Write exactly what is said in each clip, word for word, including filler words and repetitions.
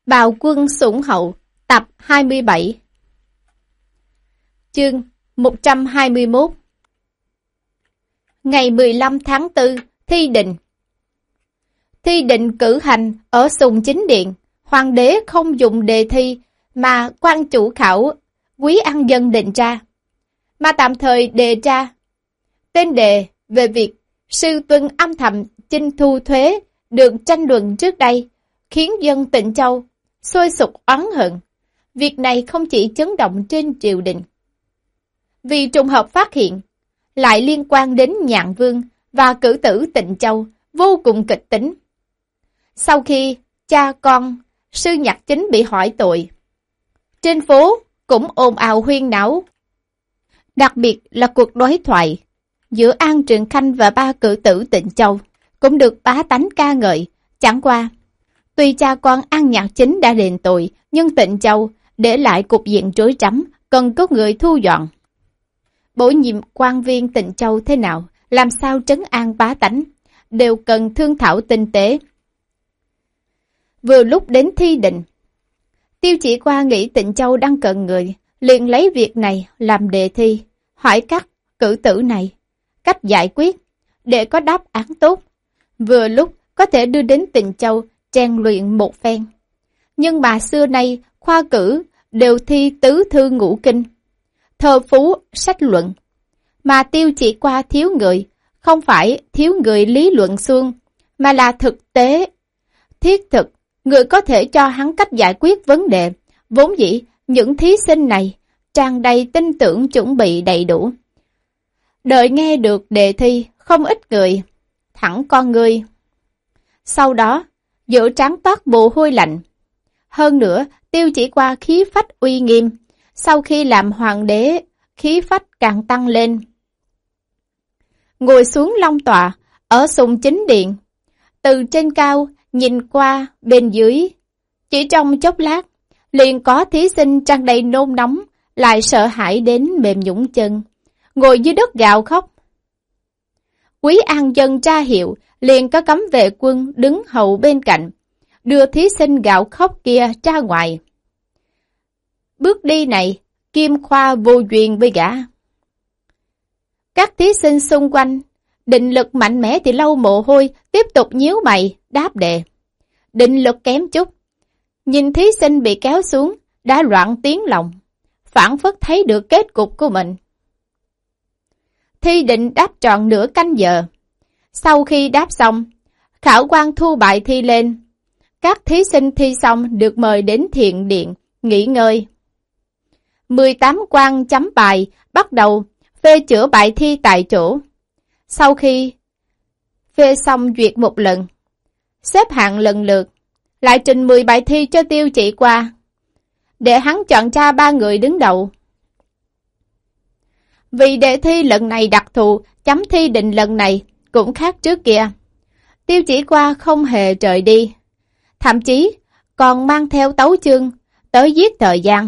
Bào Quân Sủng Hậu, tập hai mươi bảy. Chương một trăm hai mươi mốt. Ngày mười lăm tháng tư, thi định. Thi định cử hành ở Sùng Chính Điện, hoàng đế không dùng đề thi mà quan chủ khảo Quý An Dân định ra, mà tạm thời đề ra tên đề về việc sư tuân âm thầm chinh thu thuế được tranh luận trước đây, khiến dân Tịnh Châu sôi sục oán hận. Việc này không chỉ chấn động trên triều đình, vì trùng hợp phát hiện lại liên quan đến Nhạn Vương và cử tử Tịnh Châu, vô cùng kịch tính. Sau khi cha con sư Nhạc Chính bị hỏi tội, trên phố cũng ồn ào huyên náo. Đặc biệt là cuộc đối thoại giữa An Trường Khanh và ba cử tử Tịnh Châu cũng được bá tánh ca ngợi. Chẳng qua, tuy cha con An Nhạc Chính đã đền tội, nhưng Tịnh Châu để lại cục diện rối rắm, cần có người thu dọn. Bổ nhiệm quan viên Tịnh Châu thế nào, làm sao trấn an bá tánh, đều cần thương thảo tinh tế. Vừa lúc đến thi định, Tiêu Chỉ Qua nghĩ Tịnh Châu đang cần người, liền lấy việc này làm đề thi, hỏi các cử tử này cách giải quyết để có đáp án tốt, vừa lúc có thể đưa đến Tịnh Châu rèn luyện một phen. Nhưng mà xưa nay khoa cử đều thi tứ thư ngũ kinh, thơ phú sách luận, mà Tiêu Chỉ Qua thiếu người, không phải thiếu người lý luận suông, mà là thực tế thiết thực, người có thể cho hắn cách giải quyết vấn đề. Vốn dĩ những thí sinh này tràn đầy tin tưởng, chuẩn bị đầy đủ. Đợi nghe được đề thi, không ít người thẳng con người. Sau đó giữa trán toát mồ hôi lạnh. Hơn nữa, Tiêu Chỉ Qua khí phách uy nghiêm, sau khi làm hoàng đế, khí phách càng tăng lên. Ngồi xuống long tọa ở Sùng Chính Điện, từ trên cao nhìn qua bên dưới, chỉ trong chốc lát liền có thí sinh tràn đầy nôn nóng, lại sợ hãi đến mềm nhũn chân, ngồi dưới đất gào khóc. Quý An Dân tra hiệu, liền có cấm vệ quân đứng hầu bên cạnh, đưa thí sinh gạo khóc kia ra ngoài. Bước đi này, Kim Khoa vô duyên với gã. Các thí sinh xung quanh, định lực mạnh mẽ thì lau mồ hôi, tiếp tục nhíu mày, đáp đề. Định lực kém chút, nhìn thí sinh bị kéo xuống, đã loạn tiếng lòng, phảng phất thấy được kết cục của mình. Thi định đáp trọn nửa canh giờ. Sau khi đáp xong, khảo quan thu bài thi lên. Các thí sinh thi xong được mời đến thiện điện, nghỉ ngơi. mười tám quan chấm bài, bắt đầu phê chữa bài thi tại chỗ. Sau khi phê xong duyệt một lần, xếp hạng lần lượt, lại trình mười bài thi cho Tiêu Chỉ Qua, để hắn chọn ra ba người đứng đầu. Vì đề thi lần này đặc thù, chấm thi định lần này cũng khác trước kia. Tiêu Chỉ Qua không hề rời đi, thậm chí còn mang theo tấu chương tới giết thời gian.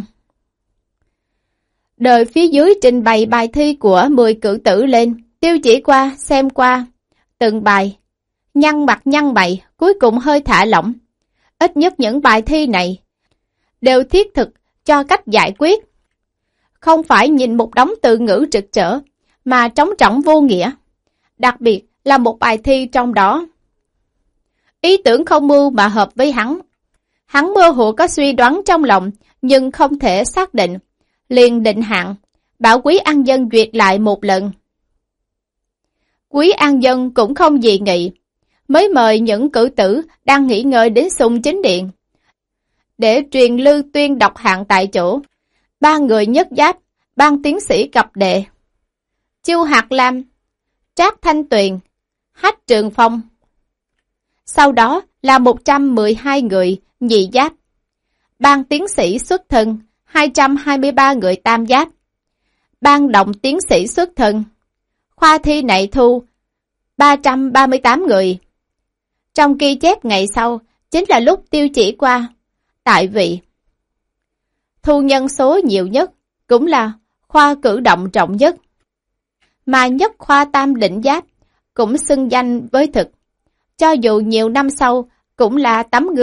Đợi phía dưới trình bày bài thi của mười cử tử lên, Tiêu Chỉ Qua xem qua từng bài, nhăn mặt nhăn mày, cuối cùng hơi thả lỏng. Ít nhất những bài thi này đều thiết thực cho cách giải quyết, không phải nhìn một đống từ ngữ trực trở mà trống trỏng vô nghĩa. Đặc biệt là một bài thi trong đó, ý tưởng không mưu mà hợp với hắn. Hắn mơ hồ có suy đoán trong lòng, nhưng không thể xác định, liền định hạn, bảo Quý An Dân duyệt lại một lần. Quý An Dân cũng không dị nghị, mới mời những cử tử đang nghỉ ngơi đến Sùng Chính Điện, để truyền lưu tuyên đọc hạng tại chỗ. Ba người nhất giáp, ban tiến sĩ cập đệ, Chu Hạt Lam, Trác Thanh Tuyền, Hách Trường Phong. Sau đó là một trăm mười hai người nhị giáp, ban tiến sĩ xuất thân, hai trăm hai mươi ba người tam giáp, ban động tiến sĩ xuất thân. Khoa thi này thu ba trăm ba mươi tám người. Trong ghi chép ngày sau, chính là lúc Tiêu Chỉ Qua tại vị, thu nhân số nhiều nhất, cũng là khoa cử động trọng nhất. Mà nhất khoa tam định giáp cũng xưng danh với thực, cho dù nhiều năm sau cũng là tấm gương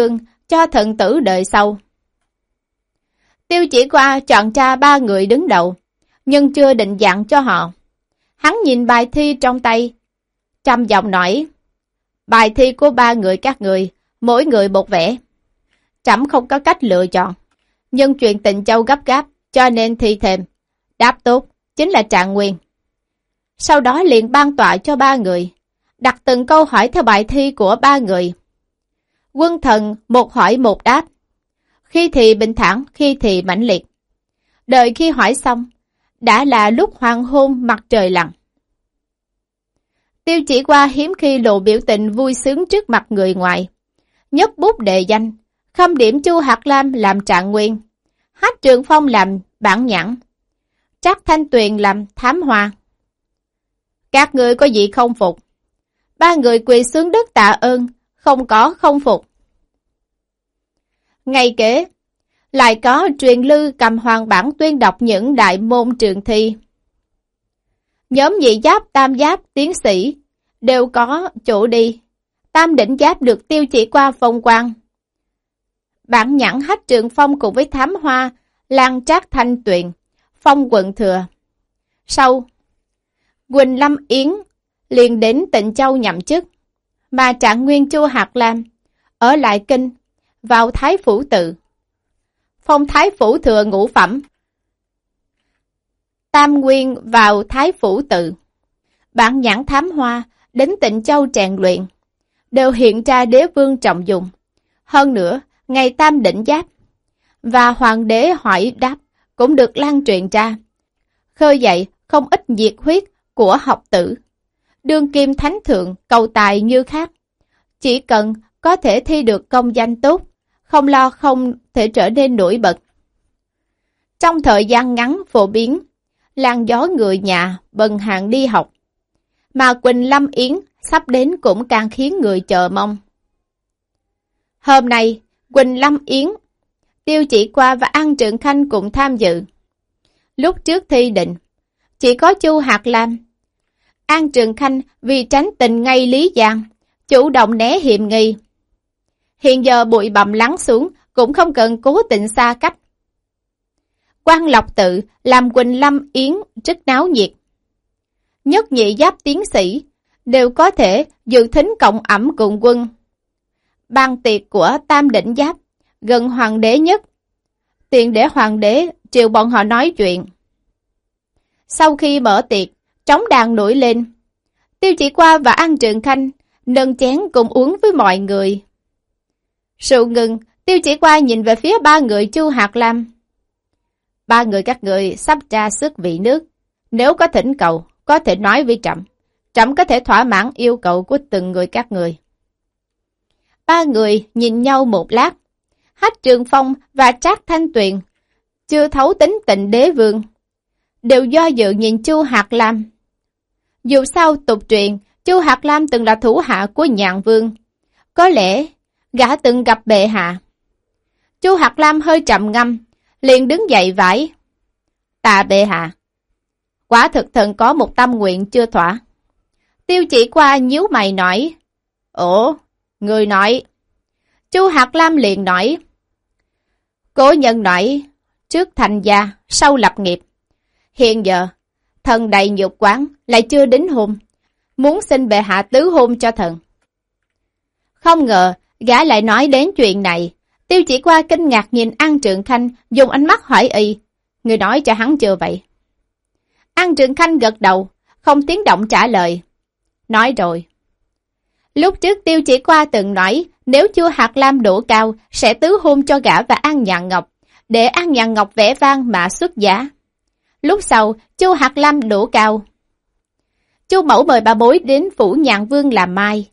cho thần tử đời sau. Tiêu Chỉ Qua chọn ra ba người đứng đầu, nhưng chưa định dạng cho họ. Hắn nhìn bài thi trong tay, trầm giọng nói, bài thi của ba người các người, mỗi người một vẻ. Trẫm không có cách lựa chọn, nhưng chuyện Tịnh Châu gấp gáp, cho nên thi thêm. Đáp tốt, chính là Trạng Nguyên. Sau đó liền ban tọa cho ba người, đặt từng câu hỏi theo bài thi của ba người. Quân thần một hỏi một đáp, khi thì bình thản, khi thì mãnh liệt. Đợi khi hỏi xong, đã là lúc hoàng hôn mặt trời lặn. Tiêu Chỉ Qua hiếm khi lộ biểu tình vui sướng trước mặt người ngoài. Nhấc bút đề danh, khâm điểm Chu Hạt Lam làm Trạng Nguyên, Hách Trường Phong làm Bản Nhãn, Trác Thanh Tuyền làm Thám Hoa. Các người có gì không phục? Ba người quỳ xuống đất tạ ơn, không có không phục. Ngày kế, lại có truyền lư cầm hoàng bản tuyên đọc những đại môn trường thi. Nhóm nhị giáp, tam giáp, tiến sĩ đều có chỗ đi. Tam đỉnh giáp được Tiêu Chỉ Qua phong quan. Bản Nhãn, Hách Trường Phong cùng với Thám Hoa, Lan Trác Thanh Tuyền, phong quận thừa. Sau, Quỳnh Lâm Yến liền đến Tịnh Châu nhậm chức, mà Trạng Nguyên Chu Hạt Lam ở lại kinh, vào Thái Phủ Tự. Phong Thái Phủ thừa ngũ phẩm. Tam Nguyên vào Thái Phủ Tự. Bản Nhãn, Thám Hoa đến Tịnh Châu rèn luyện, đều hiện ra đế vương trọng dụng. Hơn nữa, ngày tam đỉnh giáp và hoàng đế hỏi đáp cũng được lan truyền ra, khơi dậy không ít nhiệt huyết của học tử. Đương kim thánh thượng cầu tài như khác, chỉ cần có thể thi được công danh tốt, không lo không thể trở nên nổi bật. Trong thời gian ngắn phổ biến, làn gió người nhà bần hàng đi học, mà Quỳnh Lâm Yến sắp đến cũng càng khiến người chờ mong. Hôm nay, Quỳnh Lâm Yến, Tiêu Chỉ Qua và An Trượng Khanh cũng tham dự. Lúc trước thi định, chỉ có Chu Hạt Lam. An Trượng Khanh vì tránh tình ngay Lý Giang, chủ động né hiểm nghi. Hiện giờ bụi bặm lắng xuống, cũng không cần cố tình xa cách. Quan Lộc Tự làm Quỳnh Lâm Yến rất náo nhiệt. Nhất nhị giáp tiến sĩ đều có thể dự thính cộng ẩm cùng quân. Ban tiệc của Tam đỉnh giáp gần hoàng đế nhất, tiền để hoàng đế triệu bọn họ nói chuyện. Sau khi mở tiệc, trống đàn nổi lên. Tiêu Chỉ Qua và An Trượng Khanh nâng chén cùng uống với mọi người. Rượu ngừng, Tiêu Chỉ Qua nhìn về phía ba người Chu Hạt Lam. Ba người các người sắp ra sức vị nước. Nếu có thỉnh cầu, có thể nói với trẫm. Trẫm có thể thỏa mãn yêu cầu của từng người các người. Ba người nhìn nhau một lát. Hách Trường Phong và Trác Thanh Tuyền chưa thấu tính tình đế vương, đều do dự nhìn Chu Hạt Lam. Dù sao tục truyền, Chu Hạt Lam từng là thủ hạ của Nhạn Vương. Có lẽ gã từng gặp bệ hạ. Chu Hạt Lam hơi trầm ngâm, liền đứng dậy vải. Tạ bệ hạ, quả thực thần có một tâm nguyện chưa thỏa. Tiêu Chỉ Qua nhíu mày nói. Ủa, người nói. Chu Hạt Lam liền nói. Cố nhân nói, trước thành gia, sau lập nghiệp. Hiện giờ, thần đầy nhục quán, lại chưa đính hôn. Muốn xin bệ hạ tứ hôn cho thần. Không ngờ, gã lại nói đến chuyện này. Tiêu Chỉ Qua kinh ngạc nhìn An Trượng Khanh, dùng ánh mắt hỏi y. Người nói cho hắn chưa vậy? An Trượng Khanh gật đầu, không tiếng động trả lời. Nói rồi. Lúc trước Tiêu Chỉ Qua từng nói, nếu Chu Hạt Lam đủ cao, sẽ tứ hôn cho gã và An Nhạn Ngọc, để An Nhạn Ngọc vẽ vang mà xuất giá. Lúc sau, Chu Hạt Lam đủ cao. Chu mẫu mời bà bối đến phủ Nhạn Vương làm mai.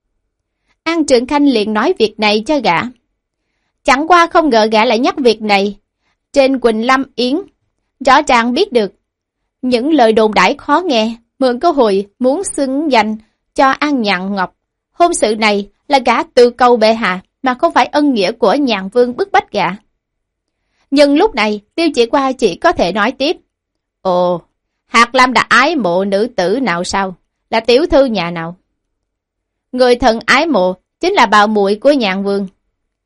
An Trượng Khanh liền nói việc này cho gã. Chẳng qua không ngờ gã lại nhắc việc này. Trên Quỳnh Lâm Yến, rõ ràng biết được những lời đồn đãi khó nghe, mượn cơ hội muốn xứng danh cho An Nhạn Ngọc. Hôn sự này là gã từ cầu bệ hạ, mà không phải ân nghĩa của Nhạn Vương bức bách gã. Nhưng lúc này, Tiêu Chỉ Qua chỉ có thể nói tiếp. Ồ, Hạt Lam đã ái mộ nữ tử nào sao? Là tiểu thư nhà nào? Người thần ái mộ chính là bào muội của Nhạn Vương.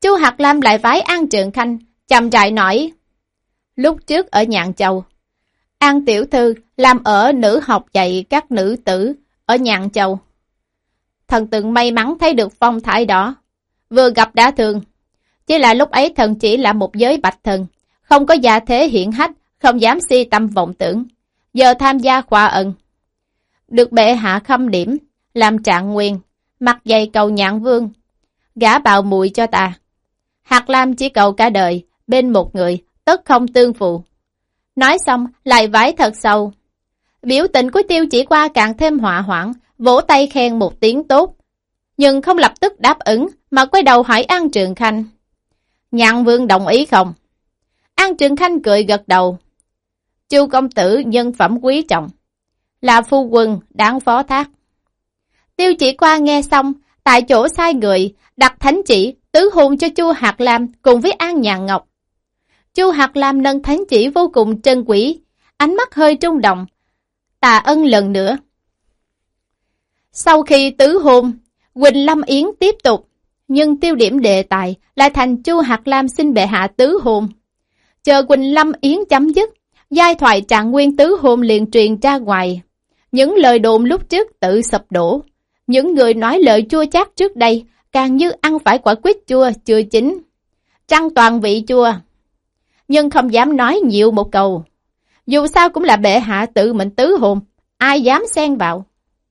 Chu Hạt Lam lại vái An Trường Khanh, chậm rãi nói. Lúc trước ở Nhạn Châu, An tiểu thư làm ở nữ học dạy các nữ tử ở Nhạn Châu. Thần từng may mắn thấy được phong thái đó, vừa gặp đã thương. Chỉ là lúc ấy thần chỉ là một giới bạch thần, không có gia thế hiển hách, không dám si tâm vọng tưởng. Giờ tham gia khoa ân, được bệ hạ khâm điểm, làm trạng nguyên, mặc dày cầu Nhạn Vương, gả bào mùi cho ta. Hạt Lam chỉ cầu cả đời, bên một người, tất không tương phụ. Nói xong, lại vái thật sâu. Biểu tình của Tiêu Chỉ Qua càng thêm họa hoãn, vỗ tay khen một tiếng tốt. Nhưng không lập tức đáp ứng, mà quay đầu hỏi An Trường Khanh. Nhạn Vương đồng ý không? An Trường Khanh cười gật đầu. Chu công tử nhân phẩm quý trọng, là phu quân đáng phó thác. Tiêu Chỉ Qua nghe xong, tại chỗ sai người, đặt thánh chỉ, tứ hôn cho Chu Hạt Lam cùng với An Nhạn Ngọc. Chu Hạt Lam nâng thánh chỉ vô cùng trân quý, ánh mắt hơi trung động, tạ ân lần nữa. Sau khi tứ hôn, Quỳnh Lâm Yến tiếp tục, nhưng tiêu điểm đề tài lại thành Chu Hạt Lam xin bệ hạ tứ hôn. Chờ Quỳnh Lâm Yến chấm dứt, giai thoại trạng nguyên tứ hôn liền truyền ra ngoài. Những lời đồn lúc trước tự sập đổ. Những người nói lời chua chát trước đây càng như ăn phải quả quýt chua chưa chín, trăng toàn vị chua. Nhưng không dám nói nhiều một câu. Dù sao cũng là bệ hạ tự mình tứ hôn, ai dám xen vào.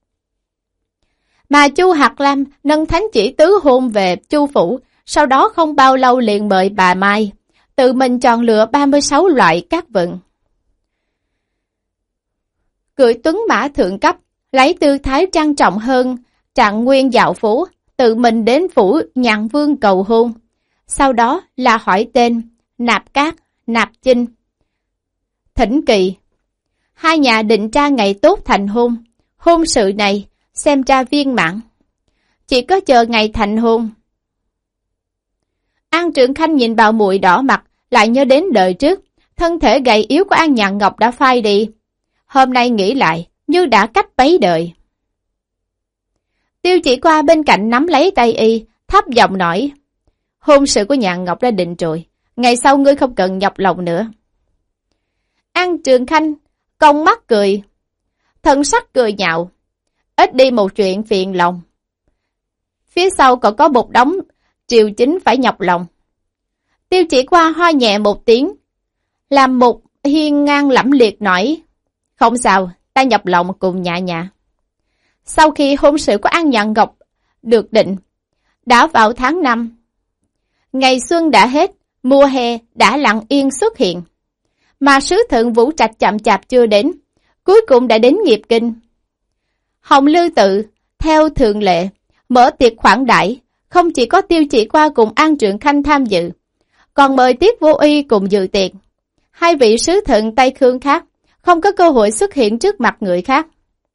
Mà Chu Hạt Lam nâng thánh chỉ tứ hôn về Chu phủ, sau đó không bao lâu liền mời bà Mai, tự mình chọn lựa ba mươi sáu loại cát vận. Cưỡi tuấn mã thượng cấp, lấy tư thái trang trọng hơn, trạng nguyên dạo phủ, tự mình đến phủ Nhạn Vương cầu hôn. Sau đó là hỏi tên, nạp cát, nạp chinh, thỉnh kỳ. Hai nhà định ra ngày tốt thành hôn. Hôn sự này xem ra viên mãn, chỉ có chờ ngày thành hôn. An Trường Khanh nhìn Bảo Muội đỏ mặt, lại nhớ đến đời trước, thân thể gầy yếu của An Nhạn Ngọc đã phai đi. Hôm nay nghĩ lại, như đã cách bấy đời. Tiêu Chỉ Qua bên cạnh nắm lấy tay y, thấp giọng nói, hôn sự của Nhạn Ngọc đã định rồi, ngày sau ngươi không cần nhọc lòng nữa. An Trường Khanh cong mắt cười, thần sắc cười nhạo, ít đi một chuyện phiền lòng. Phía sau còn có một đống triều chính phải nhọc lòng. Tiêu Chỉ Qua ho nhẹ một tiếng, làm một hiên ngang lẫm liệt nói, không sao, ta nhọc lòng cùng nhạ nhạ. Sau khi hôn sự của An Nhạn Ngọc được định, đã vào tháng năm. Ngày xuân đã hết, mùa hè đã lặng yên xuất hiện. Mà sứ thượng Vũ Trạch chậm chạp chưa đến, cuối cùng đã đến Nghiệp Kinh. Hồng Lư Tự, theo thường lệ, mở tiệc khoản đãi, không chỉ có Tiêu Chỉ Qua cùng An Trường Khanh tham dự, còn mời Tiết Vô Y cùng dự tiệc. Hai vị sứ thượng Tây Khương khác, không có cơ hội xuất hiện trước mặt người khác.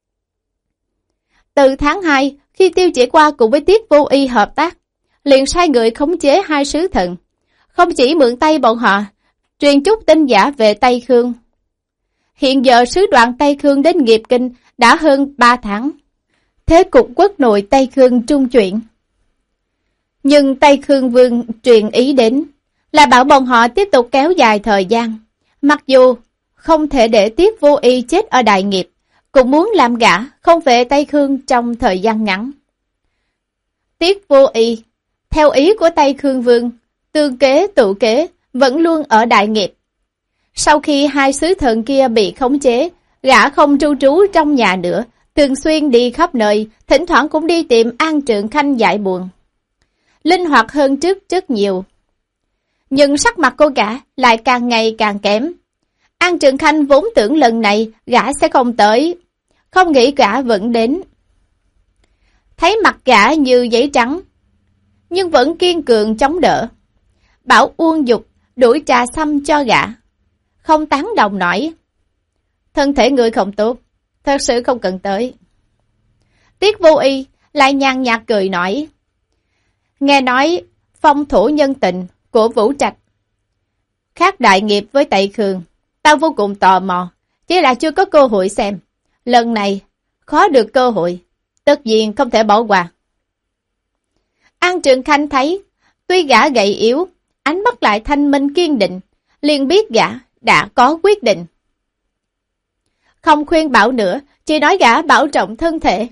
Từ tháng hai, khi Tiêu Chỉ Qua cùng với Tiết Vô Y hợp tác, liền sai người khống chế hai sứ thần, không chỉ mượn tay bọn họ, truyền chút tin giả về Tây Khương. Hiện giờ sứ đoàn Tây Khương đến Nghiệp Kinh đã hơn ba tháng. Thế cục quốc nội Tây Khương trung chuyển. Nhưng Tây Khương Vương truyền ý đến là bảo bọn họ tiếp tục kéo dài thời gian. Mặc dù không thể để Tiết Vô Y chết ở đại nghiệp, cũng muốn làm gã không về Tây Khương trong thời gian ngắn. Tiết Vô Y, theo ý của Tây Khương Vương, tương kế tự kế, vẫn luôn ở đại nghiệp. Sau khi hai sứ thần kia bị khống chế, gã không tru trú trong nhà nữa, thường xuyên đi khắp nơi, thỉnh thoảng cũng đi tìm An Trường Khanh giải buồn. Linh hoạt hơn trước rất nhiều. Nhưng sắc mặt cô gã lại càng ngày càng kém. An Trường Khanh vốn tưởng lần này gã sẽ không tới, không nghĩ gã vẫn đến. Thấy mặt gã như giấy trắng, nhưng vẫn kiên cường chống đỡ. Bảo Uông Dục đuổi trà xăm cho gã, không tán đồng nói, thân thể người không tốt, thật sự không cần tới. Tiết Vô Y lại nhàn nhạt cười nói, nghe nói phong thổ nhân tình của Vũ Trạch khác đại nghiệp với Tây Khương, tao vô cùng tò mò, chỉ là chưa có cơ hội xem. Lần này khó được cơ hội, tất nhiên không thể bỏ qua. An Trường Khanh thấy Tuy gã gầy yếu, ánh mắt lại thanh minh kiên định, liền biết gã đã có quyết định. Không khuyên bảo nữa, chỉ nói gã bảo trọng thân thể.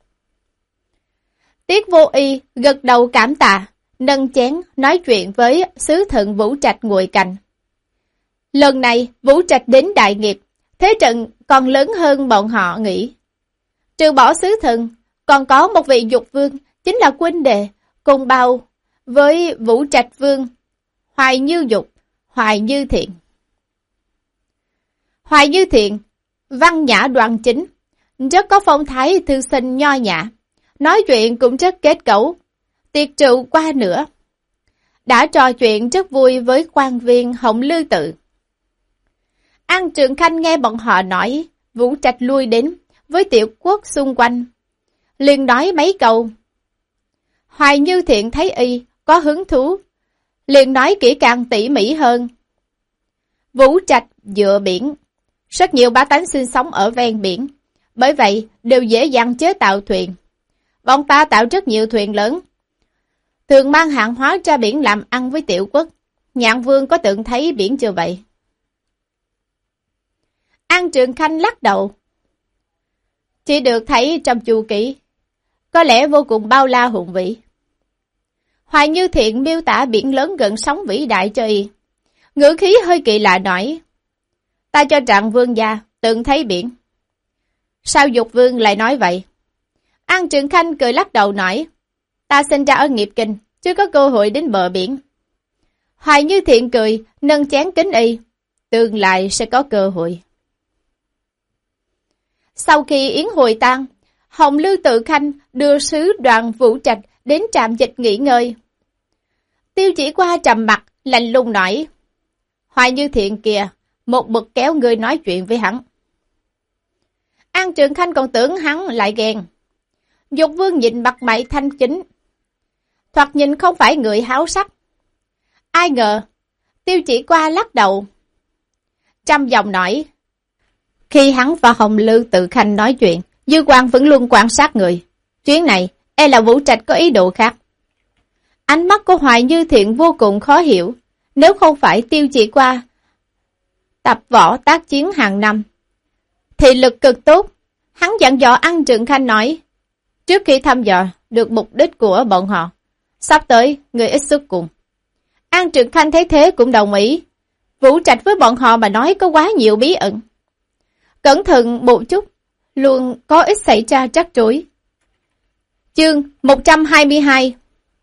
Tiết Vô Y gật đầu cảm tạ, nâng chén nói chuyện với sứ thần Vũ Trạch ngồi cạnh. Lần này Vũ Trạch đến đại nghiệp, thế trận còn lớn hơn bọn họ nghĩ. Trừ bỏ sứ thần, còn có một vị dục vương, chính là huynh đệ, cùng bao với Vũ Trạch vương, Hoài Như Dục, Hoài Như Thiện. Hoài Như Thiện, văn nhã đoan chính, rất có phong thái thư sinh nho nhã, nói chuyện cũng rất kết cấu, tiệc rượu qua nữa. Đã trò chuyện rất vui với quan viên Hồng Lư Tự. An Trường Khanh nghe bọn họ nói, Vũ Trạch lui đến với tiểu quốc xung quanh, liền nói mấy câu. Hoài Như Thiện thấy y có hứng thú, liền nói kỹ càng tỉ mỉ hơn. Vũ Trạch dựa biển, rất nhiều bá tánh sinh sống ở ven biển, bởi vậy đều dễ dàng chế tạo thuyền. Bọn ta tạo rất nhiều thuyền lớn, thường mang hàng hóa ra biển làm ăn với tiểu quốc. Nhạn Vương có từng thấy biển chưa vậy? An Trường Khanh lắc đầu. Chỉ được thấy trong chu kỹ, có lẽ vô cùng bao la hùng vĩ. Hoài Như Thiện miêu tả biển lớn gần sóng vĩ đại cho y. Ngữ khí hơi kỳ lạ nói, ta cho rằng vương gia từng thấy biển. Sao Dục Vương lại nói vậy? An Trường Khanh cười lắc đầu nói, ta sinh ra ở Nghiệp Kinh, chưa có cơ hội đến bờ biển. Hoài Như Thiện cười, nâng chén kính y, tương lai sẽ có cơ hội. Sau khi yến hội tan, Hồng Lư Tự Khanh đưa sứ đoàn Vũ Trạch đến trạm dịch nghỉ ngơi. Tiêu Chỉ Qua trầm mặt, lạnh lùng nói, Hoài Như Thiện kìa, một bậc kéo người nói chuyện với hắn. An Trường Khanh còn tưởng hắn lại ghen. Dục Vương nhìn mặt mày thanh chính, thoạt nhìn không phải người háo sắc. Ai ngờ, Tiêu Chỉ Qua lắc đầu, trăm dòng nói, khi hắn và Hồng Lư Tự Khanh nói chuyện, Dư Quang vẫn luôn quan sát người. Chuyến này, e là Vũ Trạch có ý đồ khác. Ánh mắt của Hoài Như Thiện vô cùng khó hiểu. Nếu không phải Tiêu Chỉ Qua tập võ tác chiến hàng năm, thị lực cực tốt, hắn dặn dò An Trường Khanh nói, trước khi thăm dò được mục đích của bọn họ, sắp tới người ít xuất cùng. An Trường Khanh thấy thế cũng đồng ý. Vũ Trạch với bọn họ mà nói có quá nhiều bí ẩn. Cẩn thận một chút, luôn có ít xảy ra rắc rối. Chương một trăm hai mươi hai.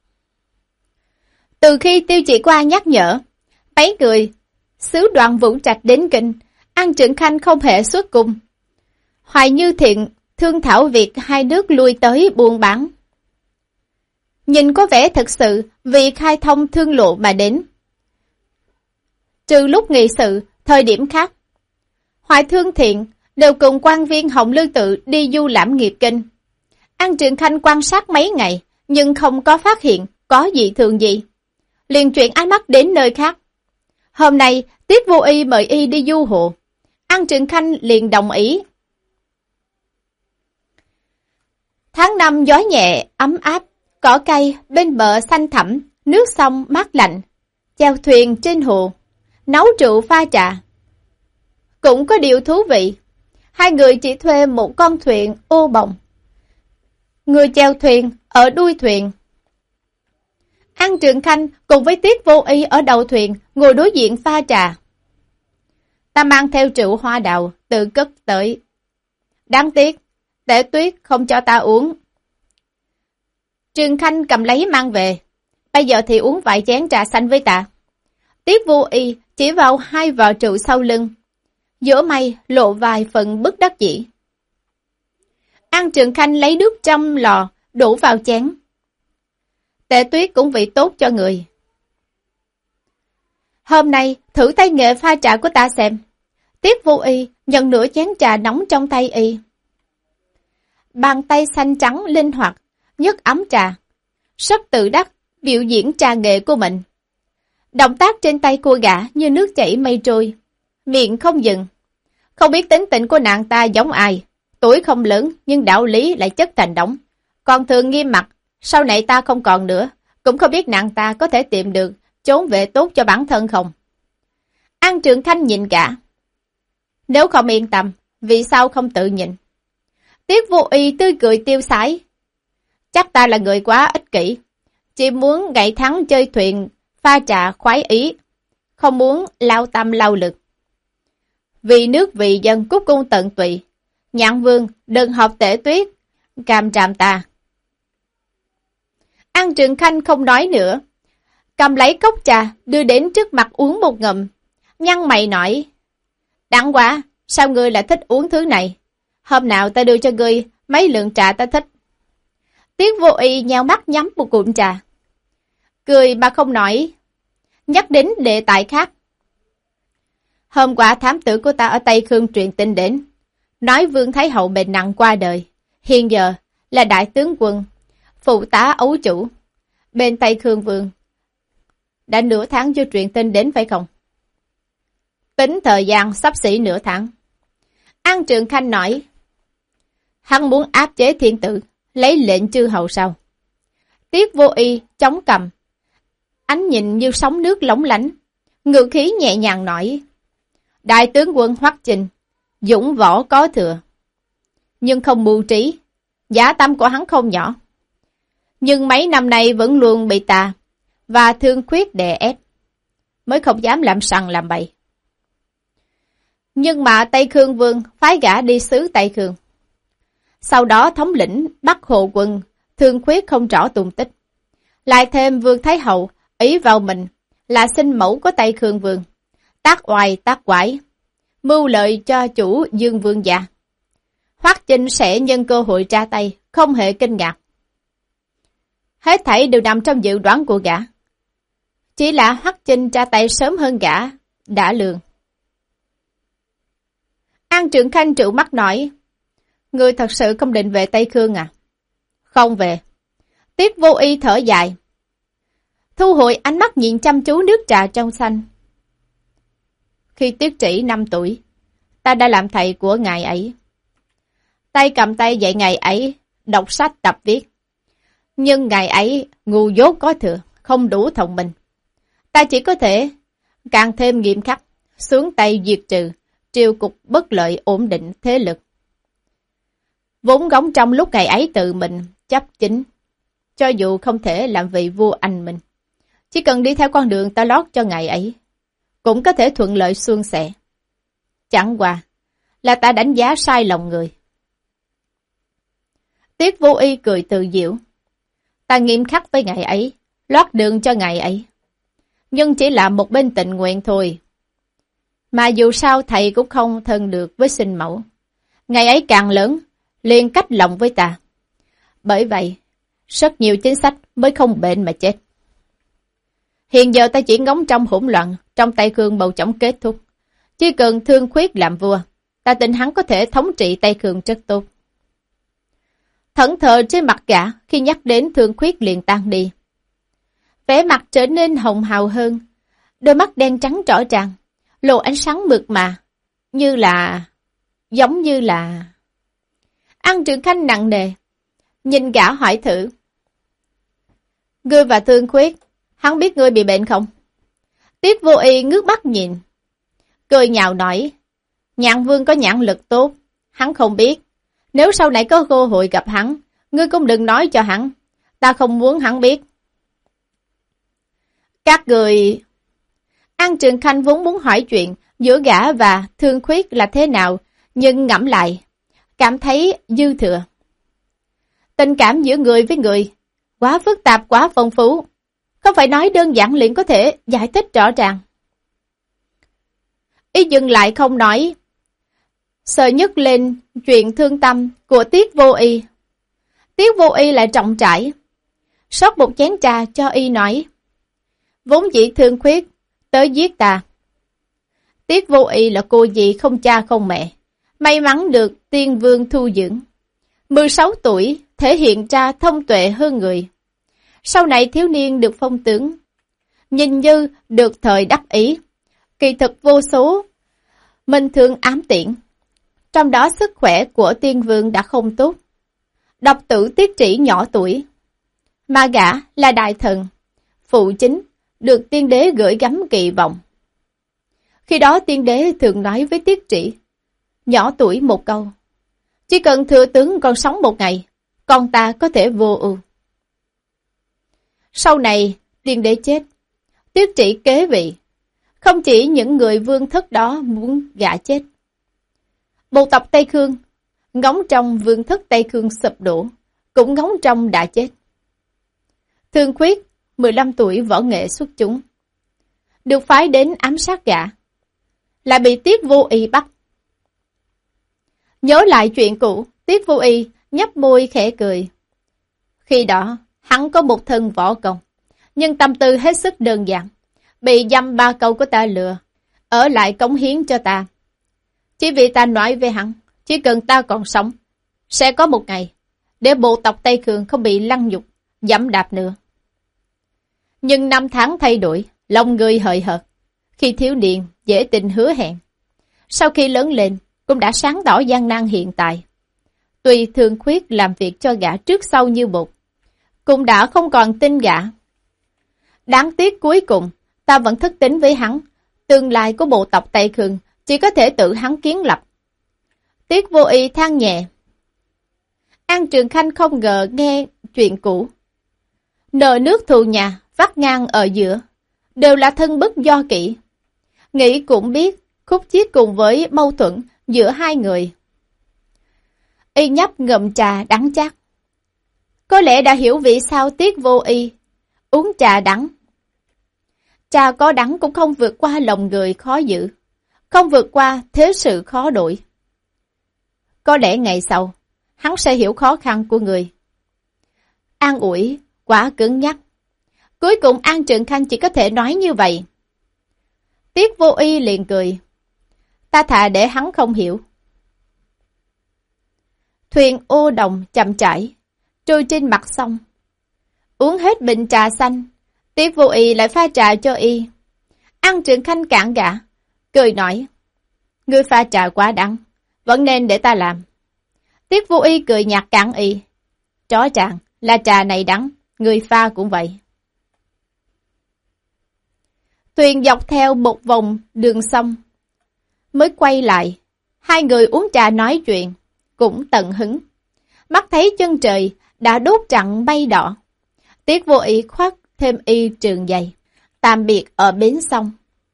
Từ khi Tiêu Chỉ Qua nhắc nhở, mấy người sứ đoàn Vũ Trạch đến Kinh, An Trường Khanh không hề xuất cung. Hoài Như Thiện thương thảo việc hai nước lui tới buôn bán. Nhìn có vẻ thật sự vì khai thông thương lộ mà đến. Trừ lúc nghị sự, thời điểm khác, Hoài Thương Thiện đều cùng quan viên Hồng Lư Tự đi du lãm Nghiệp Kinh. An Trường Khanh quan sát mấy ngày, nhưng không có phát hiện có gì thường gì. Liền chuyển ánh mắt đến nơi khác. Hôm nay, Tiết Vô Y mời y đi du hộ. An Trường Khanh liền đồng ý. Tháng năm gió nhẹ, ấm áp, cỏ cây bên bờ xanh thẳm, nước sông mát lạnh, chèo thuyền trên hồ, nấu rượu pha trà. Cũng có điều thú vị, hai người chỉ thuê một con thuyền ô bồng. Người chèo thuyền ở đuôi thuyền. An Trường Khanh cùng với Tiết Vô Y ở đầu thuyền ngồi đối diện pha trà. Ta mang theo rượu hoa đào tự cất tới. Đáng tiếc, Tể Tuyết không cho ta uống. Trường Khanh cầm lấy mang về. Bây giờ thì uống vài chén trà xanh với ta. Tiết Vô Y chỉ vào hai vò rượu sau lưng. Giữa mày lộ vài phần bất đắc dĩ. An Trường Khanh lấy nước trong lò đổ vào chén. Tể Tuyết cũng vị tốt cho người. Hôm nay thử tay nghệ pha trà của ta xem. Tiết Vô Y nhận nửa chén trà nóng trong tay y. Bàn tay xanh trắng linh hoạt, nhấc ấm trà. Rất tự đắc biểu diễn trà nghệ của mình. Động tác trên tay cô gã như nước chảy mây trôi, miệng không dừng. Không biết tính tình của nàng ta giống ai. Tuổi không lớn nhưng đạo lý lại chất thành đống. Còn thường nghiêm mặt, sau này ta không còn nữa, cũng không biết nàng ta có thể tìm được trốn vệ tốt cho bản thân không. An Trường Khanh nhìn gã. Nếu không yên tâm, vì sao không tự nhìn? Tiết Vô Y tươi cười tiêu sái. Chắc ta là người quá ích kỷ, chỉ muốn ngày tháng chơi thuyền, pha trà khoái ý, không muốn lao tâm lao lực. Vì nước vì dân cúc cung tận tụy, Nhạn Vương đừng học Tể Tuyết, cam tràm ta. An Trường Khanh không nói nữa, cầm lấy cốc trà đưa đến trước mặt uống một ngụm, nhăn mày nói: Đặng quá, sao ngươi lại thích uống thứ này? Hôm nào ta đưa cho ngươi mấy lượng trà ta thích. Tiết Vô Y nheo mắt nhắm một cụm trà, cười mà không nói, nhắc đến đề tài khác. Hôm qua thám tử của ta ở Tây Khương truyền tin đến, nói Vương Thái Hậu bệnh nặng qua đời, hiện giờ là đại tướng quân, phụ tá ấu chủ, bên Tây Khương Vương. Đã nửa tháng chưa truyền tin đến phải không? Tính thời gian sắp xỉ nửa tháng. An Trường Khanh nói, hắn muốn áp chế thiên tử, lấy lệnh chư hầu sao? Tiết Vô Y chống cầm, ánh nhìn như sóng nước lóng lánh, ngự khí nhẹ nhàng nói, đại tướng quân Hoắc Chinh, dũng võ có thừa, nhưng không mưu trí, dã tâm của hắn không nhỏ. Nhưng mấy năm nay vẫn luôn bị ta và Thương Khuyết đè ép, mới không dám làm sằng làm bậy. Nhưng mà Tây Khương Vương phái gã đi xứ Tây Khương. Sau đó thống lĩnh Bắc Hồ quân, Thương Khuyết không rõ tung tích. Lại thêm Vương Thái Hậu ý vào mình là sinh mẫu của Tây Khương Vương, tác oai tác quái, mưu lợi cho chủ Dương Vương gia. Hoắc Chinh sẽ nhân cơ hội ra tay, không hề kinh ngạc. Hết thảy đều nằm trong dự đoán của gã. Chỉ là Hoắc Chinh ra tay sớm hơn gã, đã lường. An Trường Khanh trợn mắt nói, ngươi thật sự không định về Tây Khương à? Không về. Tiết Vô Y thở dài, thu hồi ánh mắt nhìn chăm chú nước trà trong xanh. Khi Tiết Trĩ năm tuổi, ta đã làm thầy của ngài ấy. Tay cầm tay dạy ngài ấy đọc sách tập viết. Nhưng ngài ấy ngu dốt có thừa, không đủ thông minh. Ta chỉ có thể càng thêm nghiêm khắc, xuống tay diệt trừ, triều cục bất lợi ổn định thế lực. Vốn góng trong lúc ngài ấy tự mình chấp chính, cho dù không thể làm vị vua anh mình, chỉ cần đi theo con đường ta lót cho ngài ấy, cũng có thể thuận lợi suôn sẻ. Chẳng qua là ta đánh giá sai lòng người. Tiết Vô Y cười tự diệu, ta nghiêm khắc với ngài ấy, lót đường cho ngài ấy, nhưng chỉ là một bên tình nguyện thôi. Mà dù sao thầy cũng không thân được với sinh mẫu. Ngài ấy càng lớn, liền cách lòng với ta. Bởi vậy, rất nhiều chính sách mới không bệnh mà chết. Hiện giờ ta chỉ ngóng trong hỗn loạn, trong Tây Khương bầu chóng kết thúc. Chỉ cần Thương Khuyết làm vua, ta tin hắn có thể thống trị Tây Khương rất tốt. Thẫn thờ trên mặt gã khi nhắc đến Thương Khuyết liền tan đi. Vẻ mặt trở nên hồng hào hơn, đôi mắt đen trắng rõ ràng, lộ ánh sáng mượt mà, như là... giống như là... An Trường Khanh nặng nề, nhìn gã hỏi thử. Ngươi và Thương Khuyết, hắn biết ngươi bị bệnh không? Tiết Vô Y ngước mắt nhìn, cười nhạo nói, Nhạn Vương có nhãn lực tốt, hắn không biết. Nếu sau này có cơ hội gặp hắn, ngươi cũng đừng nói cho hắn, ta không muốn hắn biết. Các người... An Trường Khanh vốn muốn hỏi chuyện giữa gã và Thương Khuyết là thế nào, nhưng ngẫm lại, cảm thấy dư thừa. Tình cảm giữa người với người, quá phức tạp, quá phong phú, không phải nói đơn giản liền có thể giải thích rõ ràng. Ý dừng lại không nói, sờ nhấc lên chuyện thương tâm của Tiết Vô Y. Tiết Vô Y lại trọng trải, xót một chén trà cho Y nói, vốn dĩ Thương Khuyết tới giết ta. Tiết Vô Y là cô dì không cha không mẹ, may mắn được Tiên Vương thu dưỡng. mười sáu tuổi, thể hiện ra thông tuệ hơn người. Sau này thiếu niên được phong tướng, nhìn như được thời đắc ý, kỳ thực vô số minh thương ám tiễn. Trong đó sức khỏe của Tiên Vương đã không tốt. Độc tử Tiết Trĩ nhỏ tuổi, mà gã là đại thần, phụ chính, được tiên đế gửi gắm kỳ vọng. Khi đó tiên đế thường nói với Tiết Trĩ, nhỏ tuổi một câu, chỉ cần thừa tướng còn sống một ngày, con ta có thể vô ưu. Sau này, tiên đế chết, Tiết Trĩ kế vị, không chỉ những người vương thất đó muốn gả chết. Bộ tộc Tây Khương, ngóng trong vương thất Tây Khương sụp đổ, cũng ngóng trong đã chết. Thương Khuyết, mười lăm tuổi võ nghệ xuất chúng, được phái đến ám sát gã, lại bị Tiết Vô Y bắt. Nhớ lại chuyện cũ, Tiết Vô Y nhấp môi khẽ cười. Khi đó, hắn có một thân võ công, nhưng tâm tư hết sức đơn giản, bị dăm ba câu của ta lừa, ở lại cống hiến cho ta. Chỉ vì ta nói với hắn, chỉ cần ta còn sống, sẽ có một ngày, để bộ tộc Tây Khương không bị lăng nhục, dẫm đạp nữa. Nhưng năm tháng thay đổi, lòng người hời hợt, khi thiếu niên, dễ tình hứa hẹn. Sau khi lớn lên, cũng đã sáng tỏ gian nan hiện tại. Tuy Thương Khuyết làm việc cho gã trước sau như một, cũng đã không còn tin gã. Đáng tiếc cuối cùng, ta vẫn thất tín với hắn, tương lai của bộ tộc Tây Khương chỉ có thể tự hắn kiến lập. Tiết Vô Y than nhẹ. An Trường Khanh không ngờ nghe chuyện cũ. Nợ nước thù nhà, vắt ngang ở giữa, đều là thân bức do kỷ. Nghĩ cũng biết, khúc chiết cùng với mâu thuẫn giữa hai người. Y nhấp ngậm trà đắng chát. Có lẽ đã hiểu vì sao Tiết Vô Y uống trà đắng. Trà có đắng cũng không vượt qua lòng người khó giữ, không vượt qua thế sự khó đổi. Có lẽ ngày sau, hắn sẽ hiểu khó khăn của người. An ủi, quá cứng nhắc. Cuối cùng An Trường Khanh chỉ có thể nói như vậy. Tiết Vô Y liền cười. Ta thà để hắn không hiểu. Thuyền ô đồng chậm chảy, trôi trên mặt sông. Uống hết bình trà xanh, Tiết Vô Y lại pha trà cho y. An Trường Khanh cản gã, cười nói, ngươi pha trà quá đắng, vẫn nên để ta làm. Tiết Vô Y cười nhạt cản y, chó chàng, là trà này đắng, người pha cũng vậy. Thuyền dọc theo một vòng đường sông, mới quay lại, hai người uống trà nói chuyện, cũng tận hứng. Mắt thấy chân trời đã đốt chặn mây đỏ. Tiết Vô Y khoác thêm y trường dày, tạm biệt ở bến sông.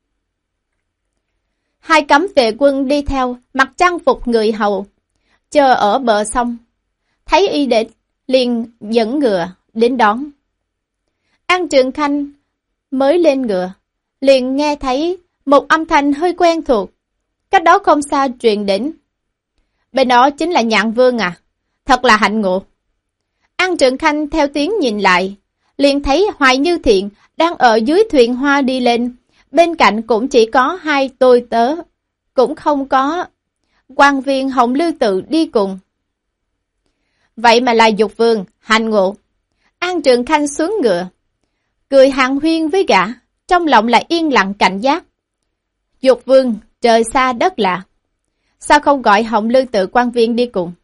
Hai cấm vệ quân đi theo, mặc trang phục người hầu, chờ ở bờ sông. Thấy y đến, liền dẫn ngựa đến đón. An Trường Khanh mới lên ngựa, liền nghe thấy một âm thanh hơi quen thuộc, cách đó không xa truyền đến. Bên đó chính là Nhạn Vương à, thật là hạnh ngộ. An Trường Khanh theo tiếng nhìn lại, liền thấy Hoài Như Thiện đang ở dưới thuyền hoa đi lên, bên cạnh cũng chỉ có hai tôi tớ, cũng không có quan viên Hồng Lưu Tự đi cùng. Vậy mà là Dục Vương, hạnh ngộ. An Trường Khanh xuống ngựa, cười hàn huyên với gã, trong lòng lại yên lặng cảnh giác. Dục Vương, trời xa đất lạ, sao không gọi Hồng Lưu Tự quan viên đi cùng?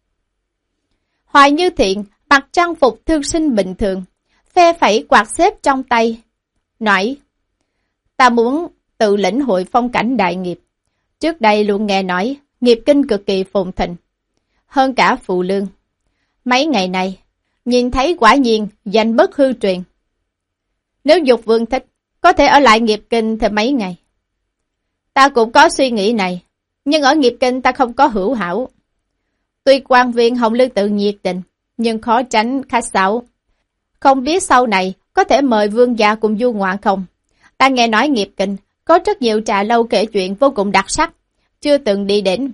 Hoài Như Thiện mặc trang phục thư sinh bình thường, phe phẩy quạt xếp trong tay, nói, ta muốn tự lĩnh hội phong cảnh đại nghiệp. Trước đây luôn nghe nói, nghiệp kinh cực kỳ phồn thịnh, hơn cả Phụ Lương. Mấy ngày này, nhìn thấy quả nhiên danh bất hư truyền. Nếu Dục Vương thích, có thể ở lại nghiệp kinh thêm mấy ngày. Ta cũng có suy nghĩ này, nhưng ở nghiệp kinh ta không có hữu hảo. Tuy quan viên Hồng Lưu Tự nhiệt tình, nhưng khó tránh khách sáo. Không biết sau này có thể mời vương gia cùng du ngoạn không? Ta nghe nói nghiệp kinh có rất nhiều trà lâu kể chuyện vô cùng đặc sắc, chưa từng đi đến.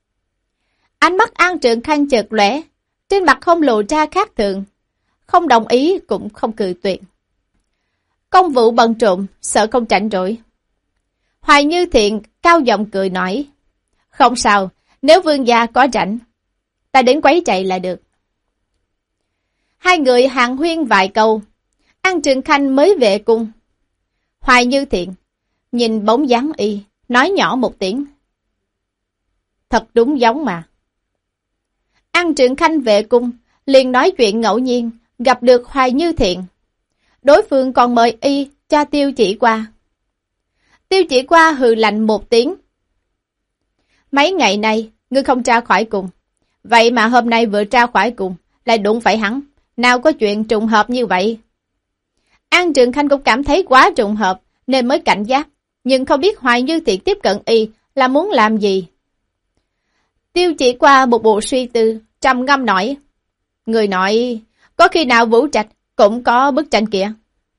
Ánh mắt An Trường Khanh chợt lóe, trên mặt không lộ ra khác thường, không đồng ý cũng không cười tuyệt. Công vụ bận rộn, sợ không rảnh rỗi. Hoài Như Thiện cao giọng cười nói, không sao, nếu vương gia có rảnh, ta đến quấy chạy là được. Hai người hàn huyên vài câu, An Trường Khanh mới về cung. Hoài Như Thiện nhìn bóng dáng y, nói nhỏ một tiếng, thật đúng giống mà. An Trường Khanh về cung, liền nói chuyện ngẫu nhiên, gặp được Hoài Như Thiện. đối phương còn mời y cho Tiêu Chỉ Qua. Tiêu Chỉ Qua hừ lạnh một tiếng. Mấy ngày nay, ngươi không ra khỏi cùng. Vậy mà hôm nay vừa ra khỏi cùng, lại đụng phải hắn. Nào có chuyện trùng hợp như vậy? An Trường Khanh cũng cảm thấy quá trùng hợp, nên mới cảnh giác. Nhưng không biết Hoài Như Thiện tiếp cận y là muốn làm gì. Tiêu Chỉ Qua một bộ suy tư, trầm ngâm nói. Người nói, có khi nào Vũ Trạch cũng có bức tranh kia?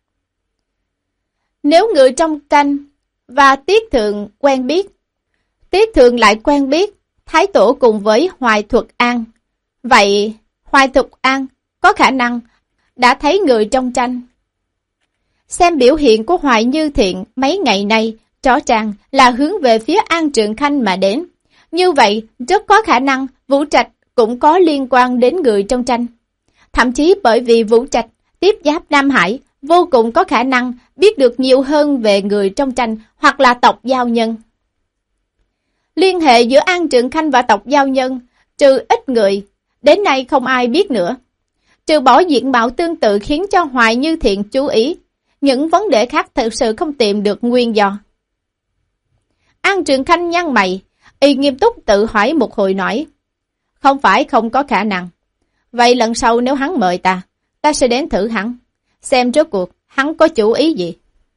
Nếu người trong tranh và Tiết Thượng quen biết, Tiết Thượng lại quen biết Thái Tổ cùng với Hoài Thuật An, vậy Hoài Thuật An có khả năng đã thấy người trong tranh. Xem biểu hiện của Hoài Như Thiện mấy ngày nay, rõ ràng là hướng về phía An Trường Khanh mà đến. Như vậy, rất có khả năng Vũ Trạch cũng có liên quan đến người trong tranh. Thậm chí bởi vì Vũ Trạch tiếp giáp Nam Hải, vô cùng có khả năng biết được nhiều hơn về người trong tranh hoặc là tộc Giao Nhân. Liên hệ giữa An Trường Khanh và tộc Giao Nhân, trừ ít người, đến nay không ai biết nữa. Trừ bỏ diện mạo tương tự khiến cho Hoài Như Thiện chú ý, những vấn đề khác thực sự không tìm được nguyên do. An Trường Khanh nhăn mày, y nghiêm túc tự hỏi một hồi nói. Không phải không có khả năng. Vậy lần sau nếu hắn mời ta, ta sẽ đến thử hắn, xem rốt cuộc hắn có chủ ý gì.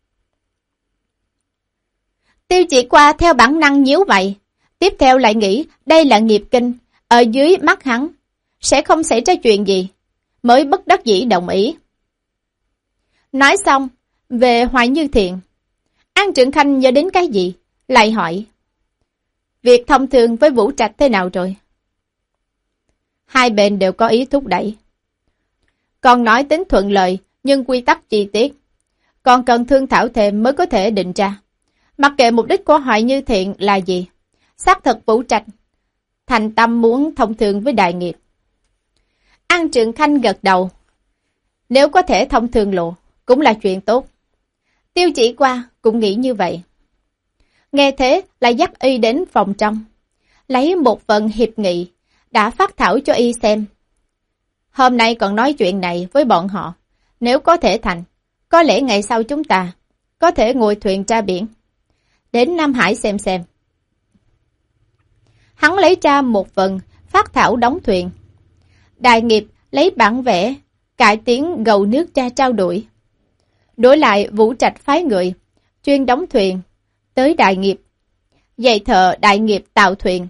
Tiêu Chỉ Qua theo bản năng nhíu vậy, tiếp theo lại nghĩ đây là nghiệp kinh, ở dưới mắt hắn, sẽ không xảy ra chuyện gì, mới bất đắc dĩ đồng ý. Nói xong, về Hoài Như Thiện, An Trường Khanh nhớ đến cái gì, lại hỏi. Việc thông thường với Vũ Trạch thế nào rồi? Hai bên đều có ý thúc đẩy. Còn nói tính thuận lợi, nhưng quy tắc chi tiết. Còn cần thương thảo thêm mới có thể định ra. Mặc kệ mục đích của Hoài Như Thiện là gì, xác thực Vũ Trạch thành tâm muốn thông thường với đại nghiệp. An Trường Khanh gật đầu. Nếu có thể thông thường lộ, cũng là chuyện tốt. Tiêu Chỉ Qua cũng nghĩ như vậy. Nghe thế lại dắt y đến phòng trong, lấy một phần hiệp nghị đã phát thảo cho y xem. Hôm nay còn nói chuyện này với bọn họ, nếu có thể thành, có lẽ ngày sau chúng ta có thể ngồi thuyền ra biển, đến Nam Hải xem xem. Hắn lấy ra một phần phát thảo đóng thuyền. Đại nghiệp lấy bản vẽ cải tiến gầu nước ra trao đổi. Đổi lại Vũ Trạch phái người chuyên đóng thuyền tới đại nghiệp, dạy thợ đại nghiệp tạo thuyền.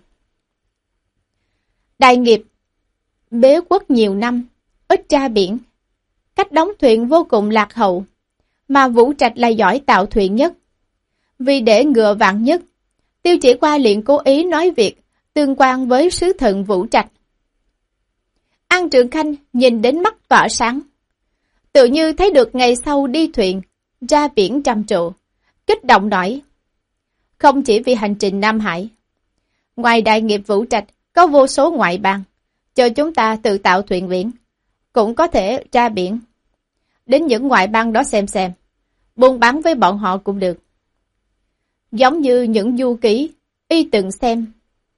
Đại nghiệp bế quốc nhiều năm, ít ra biển, cách đóng thuyền vô cùng lạc hậu, mà Vũ Trạch là giỏi tạo thuyền nhất. Vì để ngừa vạn nhất, Tiêu Chỉ Qua liền cố ý nói việc tương quan với sứ thần Vũ Trạch. An Trường Khanh nhìn đến mắt tỏa sáng, tự như thấy được ngày sau đi thuyền ra biển trầm trụ, kích động nói. Không chỉ vì hành trình Nam Hải, ngoài đại nghiệp Vũ Trạch có vô số ngoại bang, chờ chúng ta tự tạo thuyền viễn, cũng có thể ra biển. Đến những ngoại bang đó xem xem, buôn bán với bọn họ cũng được. Giống như những du ký, y từng xem.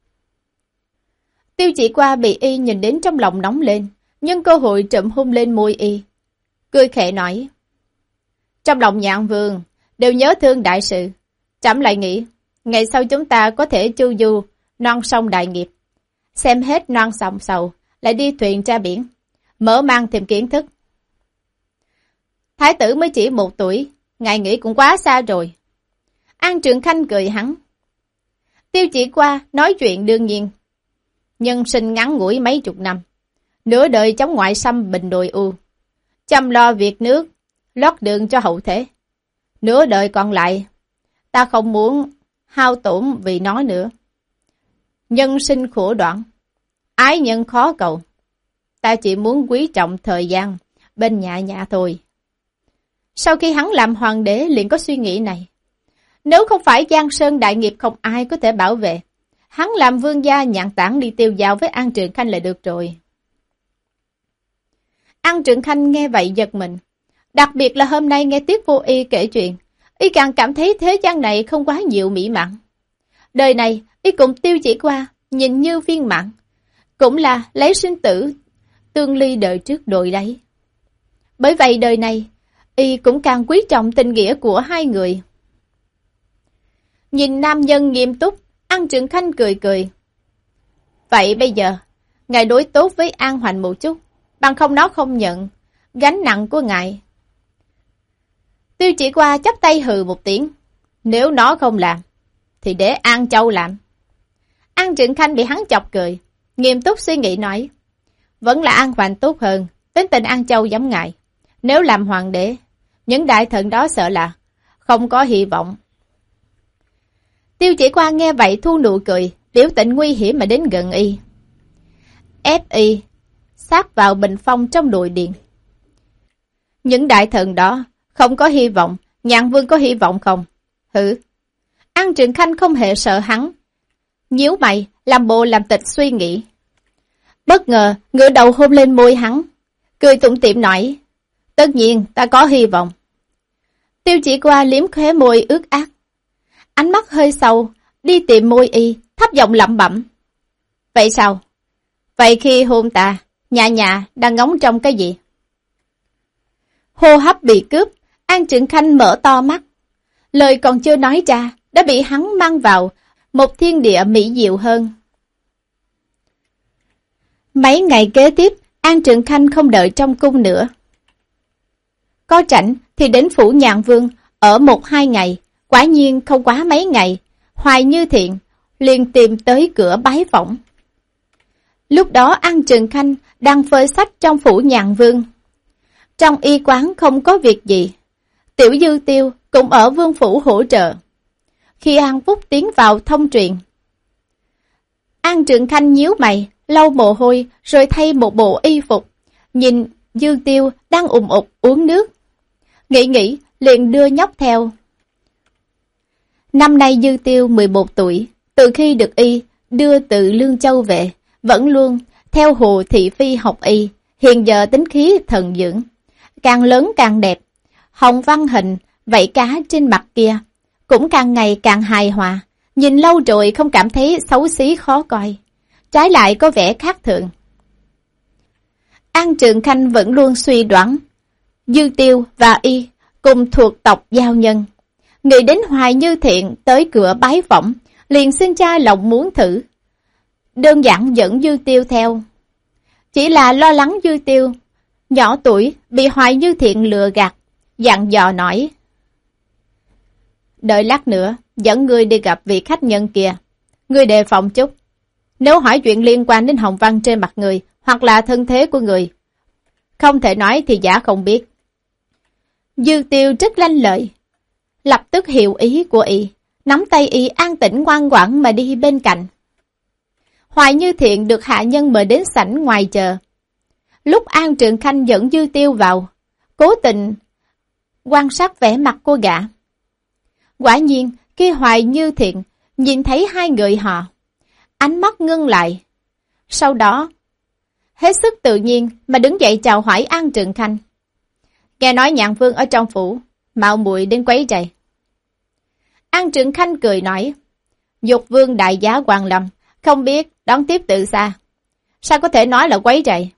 Tiêu Chỉ Qua bị y nhìn đến trong lòng nóng lên, nhưng cơ hội trộm hôn lên môi y. Cười khẽ nói. Trong lòng Nhạn Vương, đều nhớ thương đại sự. Trẫm lại nghĩ, ngày sau chúng ta có thể chu du, non sông đại nghiệp. Xem hết non sông sầu, lại đi thuyền ra biển, mở mang thêm kiến thức. Thái tử mới chỉ một tuổi, ngài nghĩ cũng quá xa rồi. An Trường Khanh cười hắn. Tiêu Chỉ Qua nói chuyện đương nhiên. Nhân sinh ngắn ngủi mấy chục năm, nửa đời chống ngoại xâm bình đồi u, chăm lo việc nước, lót đường cho hậu thế. Nửa đời còn lại, ta không muốn hao tổn vì nó nữa. Nhân sinh khổ đoạn, ái nhân khó cầu. Ta chỉ muốn quý trọng thời gian bên nhà nhà thôi. Sau khi hắn làm hoàng đế liền có suy nghĩ này. Nếu không phải Giang Sơn đại nghiệp không ai có thể bảo vệ, hắn làm vương gia nhàn tản đi tiêu dạo với An Trường Khanh là được rồi. An Trường Khanh nghe vậy giật mình. Đặc biệt là hôm nay nghe Tiết Vô Y kể chuyện, y càng cảm thấy thế gian này không quá nhiều mỹ mãn. Đời này, y cùng Tiêu Chỉ Qua, nhìn như viên mãn, cũng là lấy sinh tử, tương ly đời trước đội đấy. Bởi vậy đời này, y cũng càng quý trọng tình nghĩa của hai người. Nhìn nam nhân nghiêm túc, An Trường Khanh cười cười. Vậy bây giờ, ngài đối tốt với An Hoành một chút, bằng không nó không nhận gánh nặng của ngài. Tiêu Chỉ Qua chắp tay hừ một tiếng. Nếu nó không làm, thì để An Châu làm. An Trường Khanh bị hắn chọc cười, nghiêm túc suy nghĩ nói. Vẫn là An Hoành tốt hơn, tính tình An Châu giống ngài. Nếu làm hoàng đế, những đại thần đó sợ là không có hy vọng. Tiêu Chỉ Qua nghe vậy thu nụ cười, biểu tình nguy hiểm mà đến gần y. Ép y sát vào bình phong trong đùi điện. Những đại thần đó không có hy vọng, Nhạn Vương có hy vọng không? Hử? An Trường Khanh không hề sợ hắn. Nhíu mày, làm bộ làm tịch suy nghĩ. Bất ngờ, ngửa đầu hôn lên môi hắn, cười tủm tỉm nói. Tất nhiên, ta có hy vọng. Tiêu Chỉ Qua liếm khóe môi ướt át. Ánh mắt hơi sâu, đi tìm môi y, thấp giọng lẩm bẩm. Vậy sao? Vậy khi hôn ta, nhà nhà đang ngóng trong cái gì? Hô hấp bị cướp, An Trường Khanh mở to mắt. Lời còn chưa nói ra, đã bị hắn mang vào một thiên địa mỹ diệu hơn. Mấy ngày kế tiếp, An Trường Khanh không đợi trong cung nữa. Có rảnh thì đến phủ Nhạn Vương, ở một hai ngày, quả nhiên không quá mấy ngày, Hoài Như Thiện liền tìm tới cửa bái phỏng. Lúc đó An Trường Khanh đang phơi sách trong phủ Nhạn Vương. Trong y quán không có việc gì, Tiểu Dư Tiêu cũng ở vương phủ hỗ trợ. Khi An Phúc tiến vào thông truyền, An Trường Khanh nhíu mày, lau mồ hôi rồi thay một bộ y phục, nhìn Dư Tiêu đang ùm ụt uống nước. Nghĩ nghĩ liền đưa nhóc theo. Năm nay Dư Tiêu mười một tuổi, từ khi được y đưa từ Lương Châu về, vẫn luôn theo Hồ Thị Phi học y, hiện giờ tính khí thần dưỡng, càng lớn càng đẹp. Hồng văn hình, vảy cá trên mặt kia, cũng càng ngày càng hài hòa, nhìn lâu rồi không cảm thấy xấu xí khó coi, trái lại có vẻ khác thường. An Trường Khanh vẫn luôn suy đoán, Dư Tiêu và y cùng thuộc tộc Giao Nhân. Nghĩ đến Hoài Như Thiện tới cửa bái phỏng, liền xin cha lòng muốn thử. Đơn giản dẫn Dư Tiêu theo. Chỉ là lo lắng Dư Tiêu, nhỏ tuổi, bị Hoài Như Thiện lừa gạt, dặn dò nói. Đợi lát nữa, dẫn ngươi đi gặp vị khách nhân kia. Ngươi đề phòng chút. Nếu hỏi chuyện liên quan đến hồng văn trên mặt người, hoặc là thân thế của người, không thể nói thì giả không biết. Dư Tiêu rất lanh lợi, lập tức hiểu ý của y, nắm tay y an tĩnh ngoan ngoãn mà đi bên cạnh. Hoài Như Thiện được hạ nhân mời đến sảnh ngoài chờ. Lúc An Trường Khanh dẫn Dư Tiêu vào, cố tình quan sát vẻ mặt cô gã. Quả nhiên, khi Hoài Như Thiện nhìn thấy hai người họ, ánh mắt ngưng lại. Sau đó, hết sức tự nhiên mà đứng dậy chào hỏi An Trường Khanh. Nghe nói Nhạn Vương ở trong phủ, mạo muội đến quấy rầy. An Trường Khanh cười nói, Dục Vương đại giá Hoàng Lâm, không biết đón tiếp từ xa. Sao có thể nói là quấy rầy?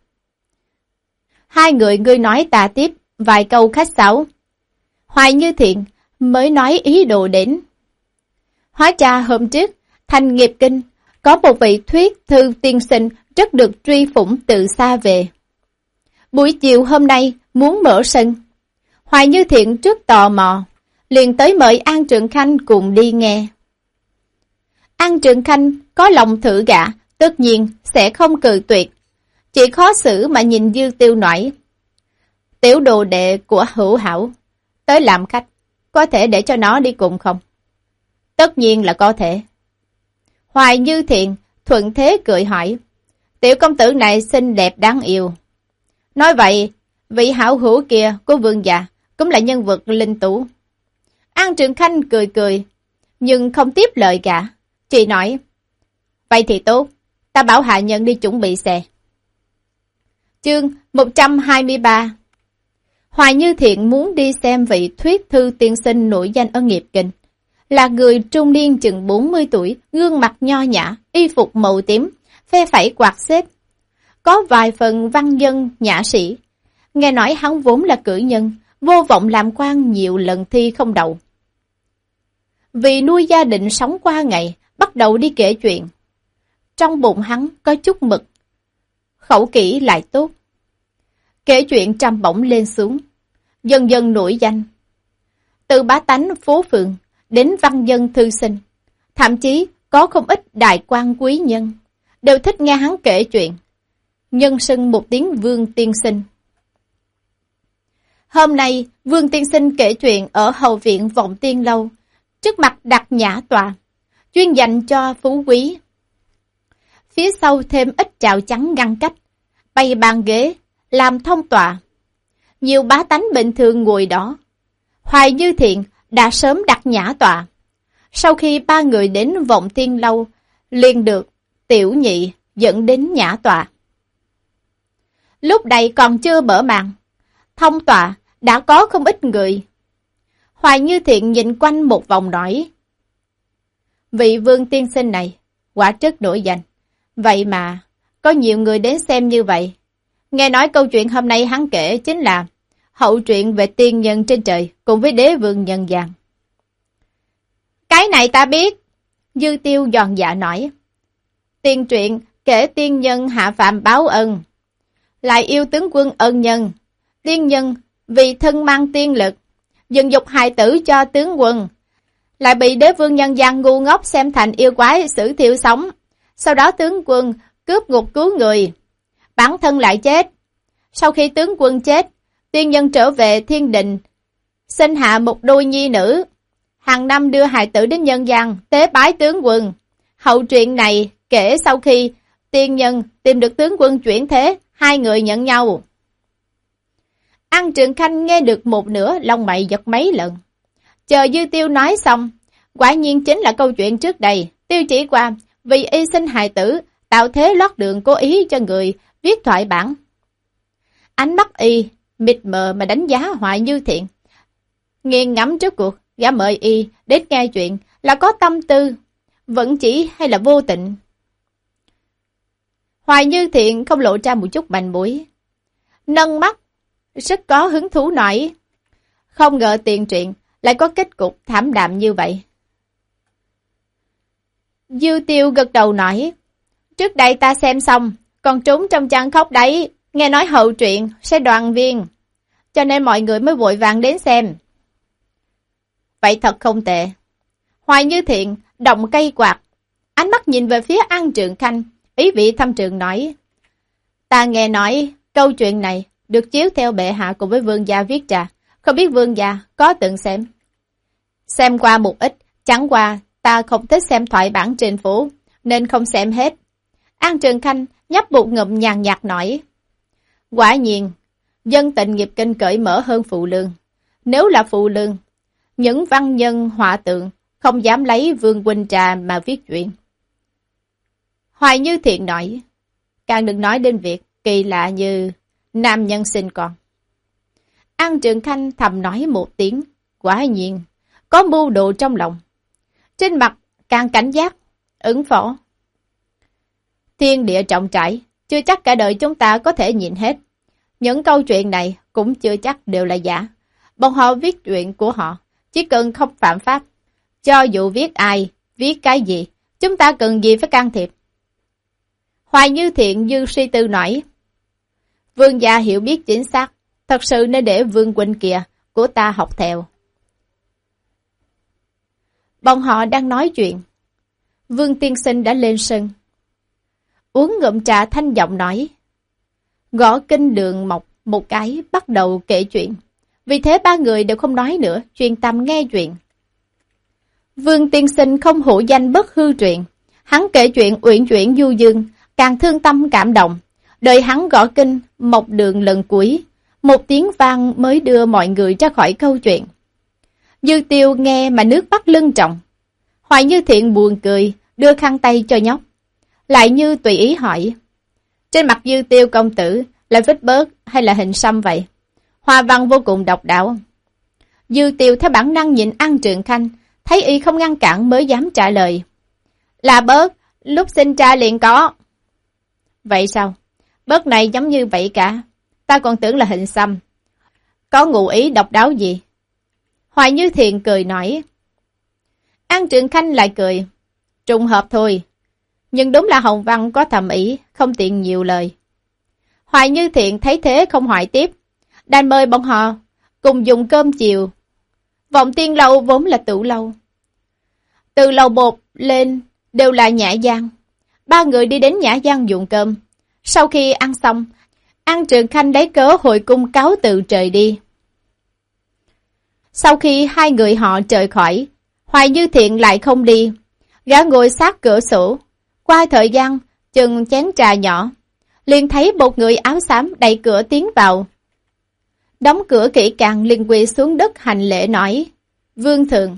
Hai người ngươi nói ta tiếp vài câu khách sáo. Hoài Như Thiện mới nói ý đồ đến. Hóa ra hôm trước, thành Nghiệp Kinh, có một vị thuyết thư tiên sinh rất được truy phủng từ xa về. Buổi chiều hôm nay muốn mở sân. Hoài Như Thiện trước tò mò, liền tới mời An Trường Khanh cùng đi nghe. An Trường Khanh có lòng thử gạ, tất nhiên sẽ không cự tuyệt. Chỉ khó xử mà nhìn Dư Tiêu nói. Tiểu đồ đệ của Hữu Hảo tới làm khách, có thể để cho nó đi cùng không? Tất nhiên là có thể. Hoài Như Thiện thuận thế cười hỏi. Tiểu công tử này xinh đẹp đáng yêu. Nói vậy, vị hảo hữu kia của vương gia cũng là nhân vật linh tú. An Trường Khanh cười cười, nhưng không tiếp lời cả. Chỉ nói, vậy thì tốt, ta bảo hạ nhân đi chuẩn bị xe. Chương một trăm hai mươi ba. Hoài Như Thiện muốn đi xem vị thuyết thư tiên sinh nổi danh ở Nghiệp Kinh. Là người trung niên chừng bốn mươi tuổi, gương mặt nho nhã, y phục màu tím, phe phẩy quạt xếp. Có vài phần văn dân nhã sĩ. Nghe nói hắn vốn là cử nhân, vô vọng làm quan nhiều lần thi không đậu. Vì nuôi gia đình sống qua ngày, bắt đầu đi kể chuyện. Trong bụng hắn có chút mực, khẩu kỹ lại tốt. Kể chuyện trầm bổng lên xuống, dần dần nổi danh. Từ bá tánh phố phường đến văn dân thư sinh, thậm chí có không ít đại quan quý nhân, đều thích nghe hắn kể chuyện, nhân xưng một tiếng Vương tiên sinh. Hôm nay, Vương tiên sinh kể chuyện ở hậu viện Vọng Tiên Lâu, trước mặt đặt nhã tọa, chuyên dành cho phú quý. Phía sau thêm ít chào trắng ngăn cách, bày bàn ghế, làm thông tọa. Nhiều bá tánh bình thường ngồi đó. Hoài Như Thiện đã sớm đặt nhã tọa. Sau khi ba người đến Vọng Tiên Lâu, liền được Tiểu Nhị dẫn đến nhã tọa. Lúc đây còn chưa mở màn, thông tọa đã có không ít người. Hoài Như Thiện nhìn quanh một vòng nói: vị Vương tiên sinh này quả rất nổi danh, vậy mà có nhiều người đến xem như vậy. Nghe nói câu chuyện hôm nay hắn kể chính là hậu truyện về tiên nhân trên trời cùng với đế vương nhân gian. Cái này ta biết. Dư Tiêu giòn dạ nói: tiên truyện kể tiên nhân hạ phạm báo ân, lại yêu tướng quân ân nhân. Tiên nhân vì thân mang tiên lực, dừng dục hài tử cho tướng quân, lại bị đế vương nhân gian ngu ngốc xem thành yêu quái xử thiêu sống. Sau đó tướng quân cướp ngục cứu người, bản thân lại chết. Sau khi tướng quân chết, tiên nhân trở về thiên đình, sinh hạ một đôi nhi nữ, hàng năm đưa hài tử đến nhân gian tế bái tướng quân. Hậu truyện này kể sau khi tiên nhân tìm được tướng quân chuyển thế, hai người nhận nhau. An Trường Khanh nghe được một nửa, lông mày giật mấy lần. Chờ Dư Tiêu nói xong, quả nhiên chính là câu chuyện trước đây. Tiêu chỉ qua vì y sinh hài tử, tạo thế lót đường cố ý cho người viết thoại bản. Ánh mắt y mịt mờ mà đánh giá Hoài Như Thiện. Nghiêng ngẫm trước cuộc, gã mời y đến nghe chuyện là có tâm tư, vẫn chỉ hay là vô tình. Hoài Như Thiện không lộ ra một chút manh mối, nâng mắt, rất có hứng thú nói: không ngờ tiền truyện lại có kết cục thảm đạm như vậy. Dư Tiêu gật đầu nói: trước đây ta xem xong, còn trốn trong chăn khóc đấy. Nghe nói hậu truyện sẽ đoàn viên, cho nên mọi người mới vội vàng đến xem. Vậy thật không tệ. Hoài Như Thiện động cây quạt, ánh mắt nhìn về phía An Trường Khanh, ý vị thâm trường nói: ta nghe nói câu chuyện này được chiếu theo bệ hạ cùng với vương gia viết ra, không biết vương gia có từng xem. Xem qua một ít, chẳng qua ta không thích xem thoại bản trên phố, nên không xem hết. An Trường Khanh nhấp một ngụm nhàn nhạt nói: quả nhiên, dân tình nghiệp kinh cởi mở hơn phụ lương. Nếu là phụ lương, những văn nhân họa tượng không dám lấy vương huynh trà mà viết chuyện. Hoài Như Thiện nói: càng đừng nói đến việc kỳ lạ như nam nhân sinh con. An Trường Khanh thầm nói một tiếng, quả nhiên có mưu đồ trong lòng. Trên mặt càng cảnh giác, ứng phó. Thiên địa trọng trải, chưa chắc cả đời chúng ta có thể nhìn hết. Những câu chuyện này cũng chưa chắc đều là giả. Bọn họ viết chuyện của họ, chỉ cần không phạm pháp. Cho dù viết ai, viết cái gì, chúng ta cần gì phải can thiệp. Hoài Như Thiện dư suy tư nói: vương gia hiểu biết chính xác, thật sự nên để vương huynh kìa của ta học theo. Bọn họ đang nói chuyện, Vương tiên sinh đã lên sân. Uống ngụm trà thanh giọng nói: gõ kinh Đường Mộc một cái, bắt đầu kể chuyện. Vì thế ba người đều không nói nữa, chuyên tâm nghe chuyện. Vương tiên sinh không hổ danh bất hư truyện. Hắn kể chuyện uyển chuyển du dương, càng thương tâm cảm động. Đợi hắn gõ kinh Mộc Đường lần cuối, một tiếng vang mới đưa mọi người ra khỏi câu chuyện. Dư Tiêu nghe mà nước mắt lưng tròng. Hoài Như Thiện buồn cười, đưa khăn tay cho nhóc. Lại như tùy ý hỏi: trên mặt Dư Tiêu công tử là vết bớt hay là hình xăm vậy? Hoa văn vô cùng độc đáo. Dư Tiêu theo bản năng nhìn An Trường Khanh, thấy y không ngăn cản mới dám trả lời: là bớt, lúc sinh ra liền có. Vậy sao? Bớt này giống như vậy cả, ta còn tưởng là hình xăm. Có ngụ ý độc đáo gì? Hoài Như Thiện cười nói. An Trường Khanh lại cười. Trùng hợp thôi. Nhưng đúng là Hồng Văn có thầm ý, không tiện nhiều lời. Hoài Như Thiện thấy thế không hỏi tiếp. Đành mời bọn họ cùng dùng cơm chiều. Vọng Tiên Lâu vốn là tửu lâu. Từ lầu bột lên đều là nhã gian. Ba người đi đến nhã gian dùng cơm. Sau khi ăn xong, An Trường Khanh lấy cớ hồi cung cáo từ trời đi. Sau khi hai người họ rời khỏi, Hoài Như Thiện lại không đi. Gã ngồi sát cửa sổ. Qua thời gian, chừng chén trà nhỏ, liền thấy một người áo xám đẩy cửa tiến vào. Đóng cửa kỹ càng, liền quỳ xuống đất hành lễ nói. Vương thượng.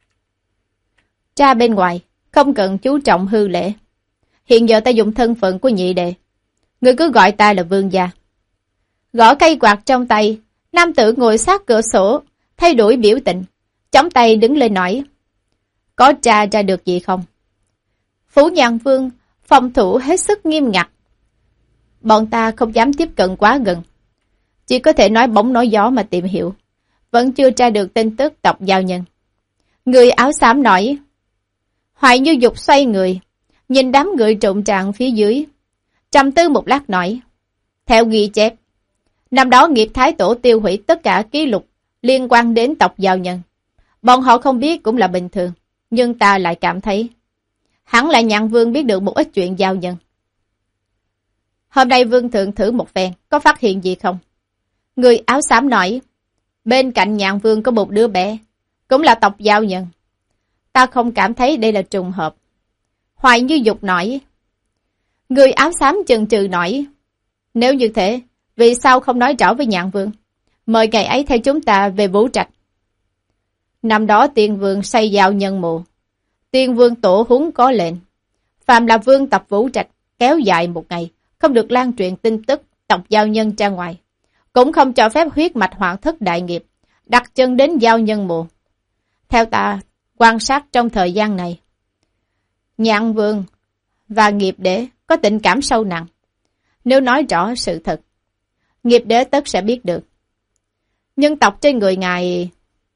Ra bên ngoài, không cần chú trọng hư lễ. Hiện giờ ta dùng thân phận của nhị đệ. Ngươi cứ gọi ta là vương gia. Gõ cây quạt trong tay, nam tử ngồi sát cửa sổ, thay đổi biểu tình, chống tay đứng lên nói. Có tra ra được gì không? Phủ Nhàn Vương phòng thủ hết sức nghiêm ngặt. Bọn ta không dám tiếp cận quá gần. Chỉ có thể nói bóng nói gió mà tìm hiểu. Vẫn chưa tra được tin tức tộc giao nhân. Người áo xám nói. Hoài Như Dục xoay người, nhìn đám người trộn tràn phía dưới. Trầm tư một lát nói. Theo ghi chép, năm đó nghiệp thái tổ tiêu hủy tất cả ký lục liên quan đến tộc giao nhân. Bọn họ không biết cũng là bình thường, nhưng ta lại cảm thấy hẳn là Nhạn Vương biết được một ít chuyện giao nhân. Hôm nay Vương thượng thử một phen, có phát hiện gì không? Người áo xám nói. Bên cạnh Nhạn Vương có một đứa bé, cũng là tộc giao nhân. Ta không cảm thấy đây là trùng hợp. Hoài Như Dục nói. Người áo xám chần chừ nói. Nếu như thế, vì sao không nói rõ với Nhạn Vương? Mời ngày ấy theo chúng ta về Vũ Trạch. Năm đó Tiên Vương xây giao nhân mộ. Tiên Vương tổ huấn có lệnh. Phàm là vương tập Vũ Trạch kéo dài một ngày, không được lan truyền tin tức tộc giao nhân ra ngoài. Cũng không cho phép huyết mạch hoàng thất đại nghiệp đặt chân đến giao nhân mộ. Theo ta quan sát trong thời gian này, Nhạn Vương và nghiệp đế có tình cảm sâu nặng. Nếu nói rõ sự thật, nghiệp đế tất sẽ biết được. Nhân tộc trên người ngài...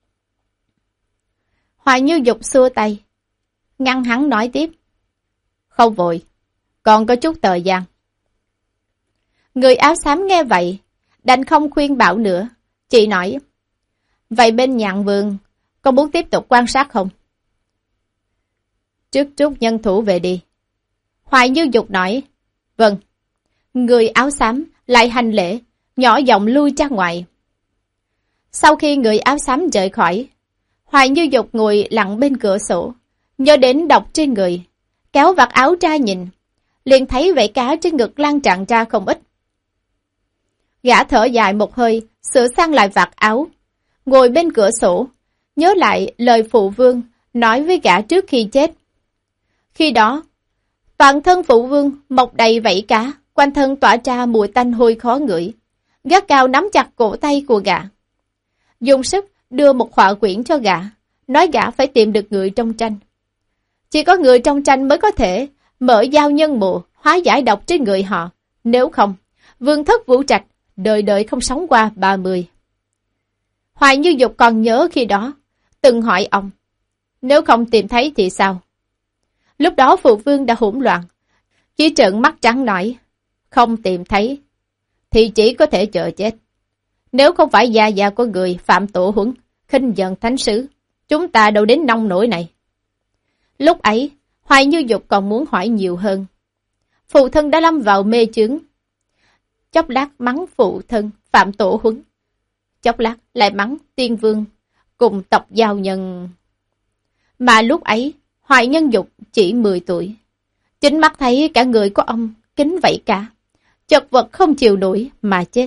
Hoài Như Dục xua tay, ngăn hắn nói tiếp. Không vội, còn có chút thời gian. Người áo xám nghe vậy, đành không khuyên bảo nữa, chỉ nói. Vậy bên Nhạn Vương, có muốn tiếp tục quan sát không? Trước chút nhân thủ về đi. Hoài Như Dục nói. Vâng. Người áo xám lại hành lễ, nhỏ giọng lui ra ngoài. Sau khi người áo xám rời khỏi, Hoài Như Dục ngồi lặng bên cửa sổ, nhớ đến độc trên người, kéo vạt áo ra nhìn, liền thấy vảy cá trên ngực lan tràn ra không ít. Gã thở dài một hơi, sửa sang lại vạt áo, ngồi bên cửa sổ, nhớ lại lời phụ vương nói với gã trước khi chết. Khi đó, toàn thân phụ vương mọc đầy vảy cá, quanh thân tỏa ra mùi tanh hôi khó ngửi, gắt cao nắm chặt cổ tay của gã. Dùng sức đưa một họa quyển cho gã, nói gã phải tìm được người trong tranh. Chỉ có người trong tranh mới có thể mở giao nhân mộ, hóa giải độc trên người họ. Nếu không, vương thất Vũ Trạch đời đời không sống qua ba mươi. Hoài Như Dục còn nhớ khi đó, từng hỏi ông, nếu không tìm thấy thì sao? Lúc đó phụ vương đã hỗn loạn, chỉ trợn mắt trắng nói, không tìm thấy, thì chỉ có thể chờ chết. Nếu không phải gia gia của người phạm tổ huấn, khinh giận thánh sứ, chúng ta đâu đến nông nổi này. Lúc ấy, Hoài Như Dục còn muốn hỏi nhiều hơn. Phụ thân đã lâm vào mê chướng. Chốc lát mắng phụ thân phạm tổ huấn, chốc lát lại mắng Tiên Vương cùng tộc giao nhân. Mà lúc ấy, Hoài Nhân Dục chỉ mười tuổi. Chính mắt thấy cả người của ông kính vảy cả, chật vật không chịu nổi mà chết.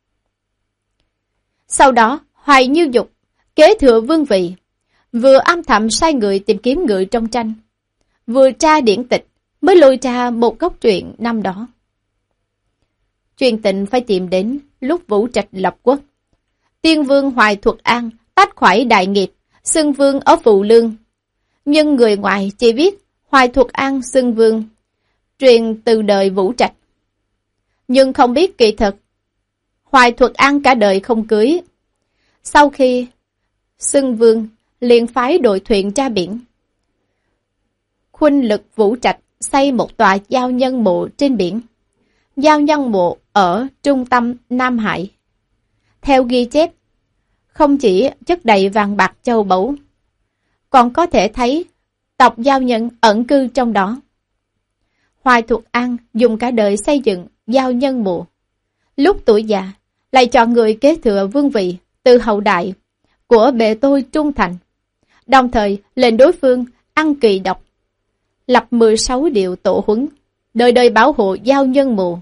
Sau đó, Hoài Như Dục kế thừa vương vị, vừa âm thầm sai người tìm kiếm người trong tranh, vừa tra điển tịch mới lôi ra một góc truyện năm đó. Truyền tịnh phải tìm đến lúc Vũ Trạch lập quốc. Tiên Vương Hoài Thuật An tách khỏi đại nghiệp, xưng vương ở Phụ Lương. Nhưng người ngoài chỉ biết Hoài Thuật An xưng vương, truyền từ đời Vũ Trạch. Nhưng không biết kỳ thực, Hoài Thuật An cả đời không cưới, Sau khi xưng vương, liền phái đội thuyền ra biển. Khuynh Lực Vũ Trạch xây một tòa giao nhân mộ trên biển. Giao nhân mộ ở trung tâm Nam Hải. Theo ghi chép, không chỉ chất đầy vàng bạc châu báu, còn có thể thấy tộc giao nhân ẩn cư trong đó. Hoài Thuộc An dùng cả đời xây dựng giao nhân mộ. Lúc tuổi già, lại chọn người kế thừa vương vị từ hậu đại của bề tôi trung thành, đồng thời lệnh đối phương ăn kỳ độc, lập mười sáu điều tổ huấn, đời đời bảo hộ giao nhân mộ.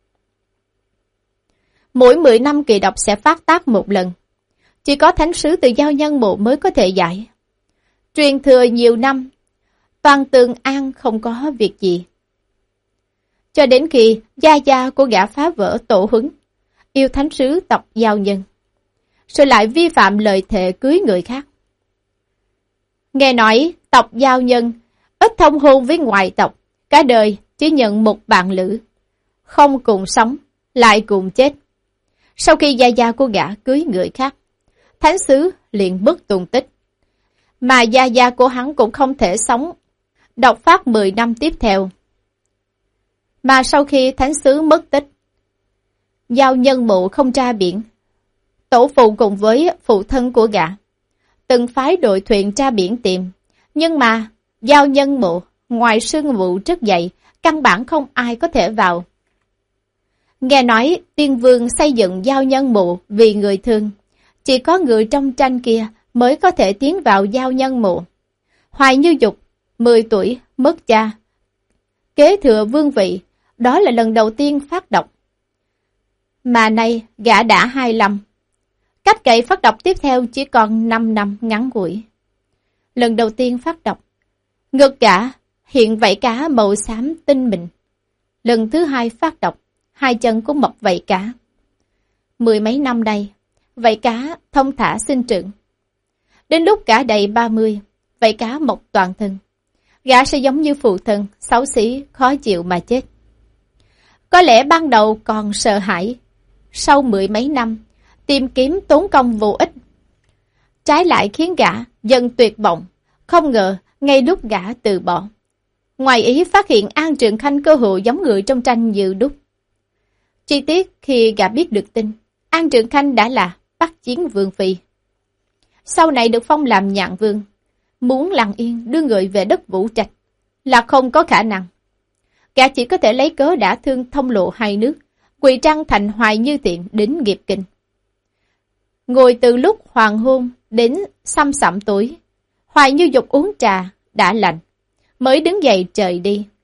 Mỗi mười năm kỳ độc sẽ phát tác một lần, chỉ có thánh sứ từ giao nhân mộ mới có thể giải. Truyền thừa nhiều năm, toàn Tường An không có việc gì. Cho đến khi gia gia của gã phá vỡ tổ huấn, yêu thánh sứ tộc giao nhân, rồi lại vi phạm lời thề cưới người khác. Nghe nói tộc giao nhân ít thông hôn với ngoại tộc, cả đời chỉ nhận một bạn lữ, không cùng sống, lại cùng chết. Sau khi gia gia của gã cưới người khác, thánh sứ liền mất tung tích, mà gia gia của hắn cũng không thể sống độc phát mười năm tiếp theo. Mà sau khi thánh sứ mất tích, giao nhân mộ không ra biển, tổ phụ cùng với phụ thân của gã từng phái đội thuyền ra biển tìm, nhưng mà giao nhân mộ ngoài sương vụ rất dày, căn bản không ai có thể vào. Nghe nói tiên vương xây dựng giao nhân mộ vì người thương, chỉ có người trong tranh kia mới có thể tiến vào giao nhân mộ. Hoài Như Dục, mười tuổi, mất cha, kế thừa vương vị, đó là lần đầu tiên phát độc. Mà nay gã đã hai lăm, cách cậy phát độc tiếp theo chỉ còn năm năm ngắn ngủi. Lần đầu tiên phát độc, ngực gã hiện vảy cá màu xám tinh mịn. Lần thứ hai phát độc, hai chân cũng mọc vảy cá. Mười mấy năm nay, vảy cá thông thả sinh trưởng. Đến lúc gã đầy ba mươi, vảy cá mọc toàn thân. Gã sẽ giống như phụ thân, xấu xí, khó chịu mà chết. Có lẽ ban đầu còn sợ hãi, sau mười mấy năm, tìm kiếm tốn công vô ích. Trái lại khiến gã dần tuyệt vọng, không ngờ ngay lúc gã từ bỏ. Ngoài ý phát hiện An Trường Khanh cơ hội giống người trong tranh như đúc. Chi tiết khi gã biết được tin, An Trường Khanh đã là Bắc Chiến Vương Phi. Sau này được phong làm Nhạn Vương, muốn lặng yên đưa người về đất Vũ Trạch là không có khả năng. Gã chỉ có thể lấy cớ đã thương thông lộ hai nước, ngụy trang thành Hoài Như Tiện đến nghiệp kinh. Ngồi từ lúc hoàng hôn đến xăm sẩm tối, Hoài Như Dục uống trà đã lạnh, mới đứng dậy trời đi.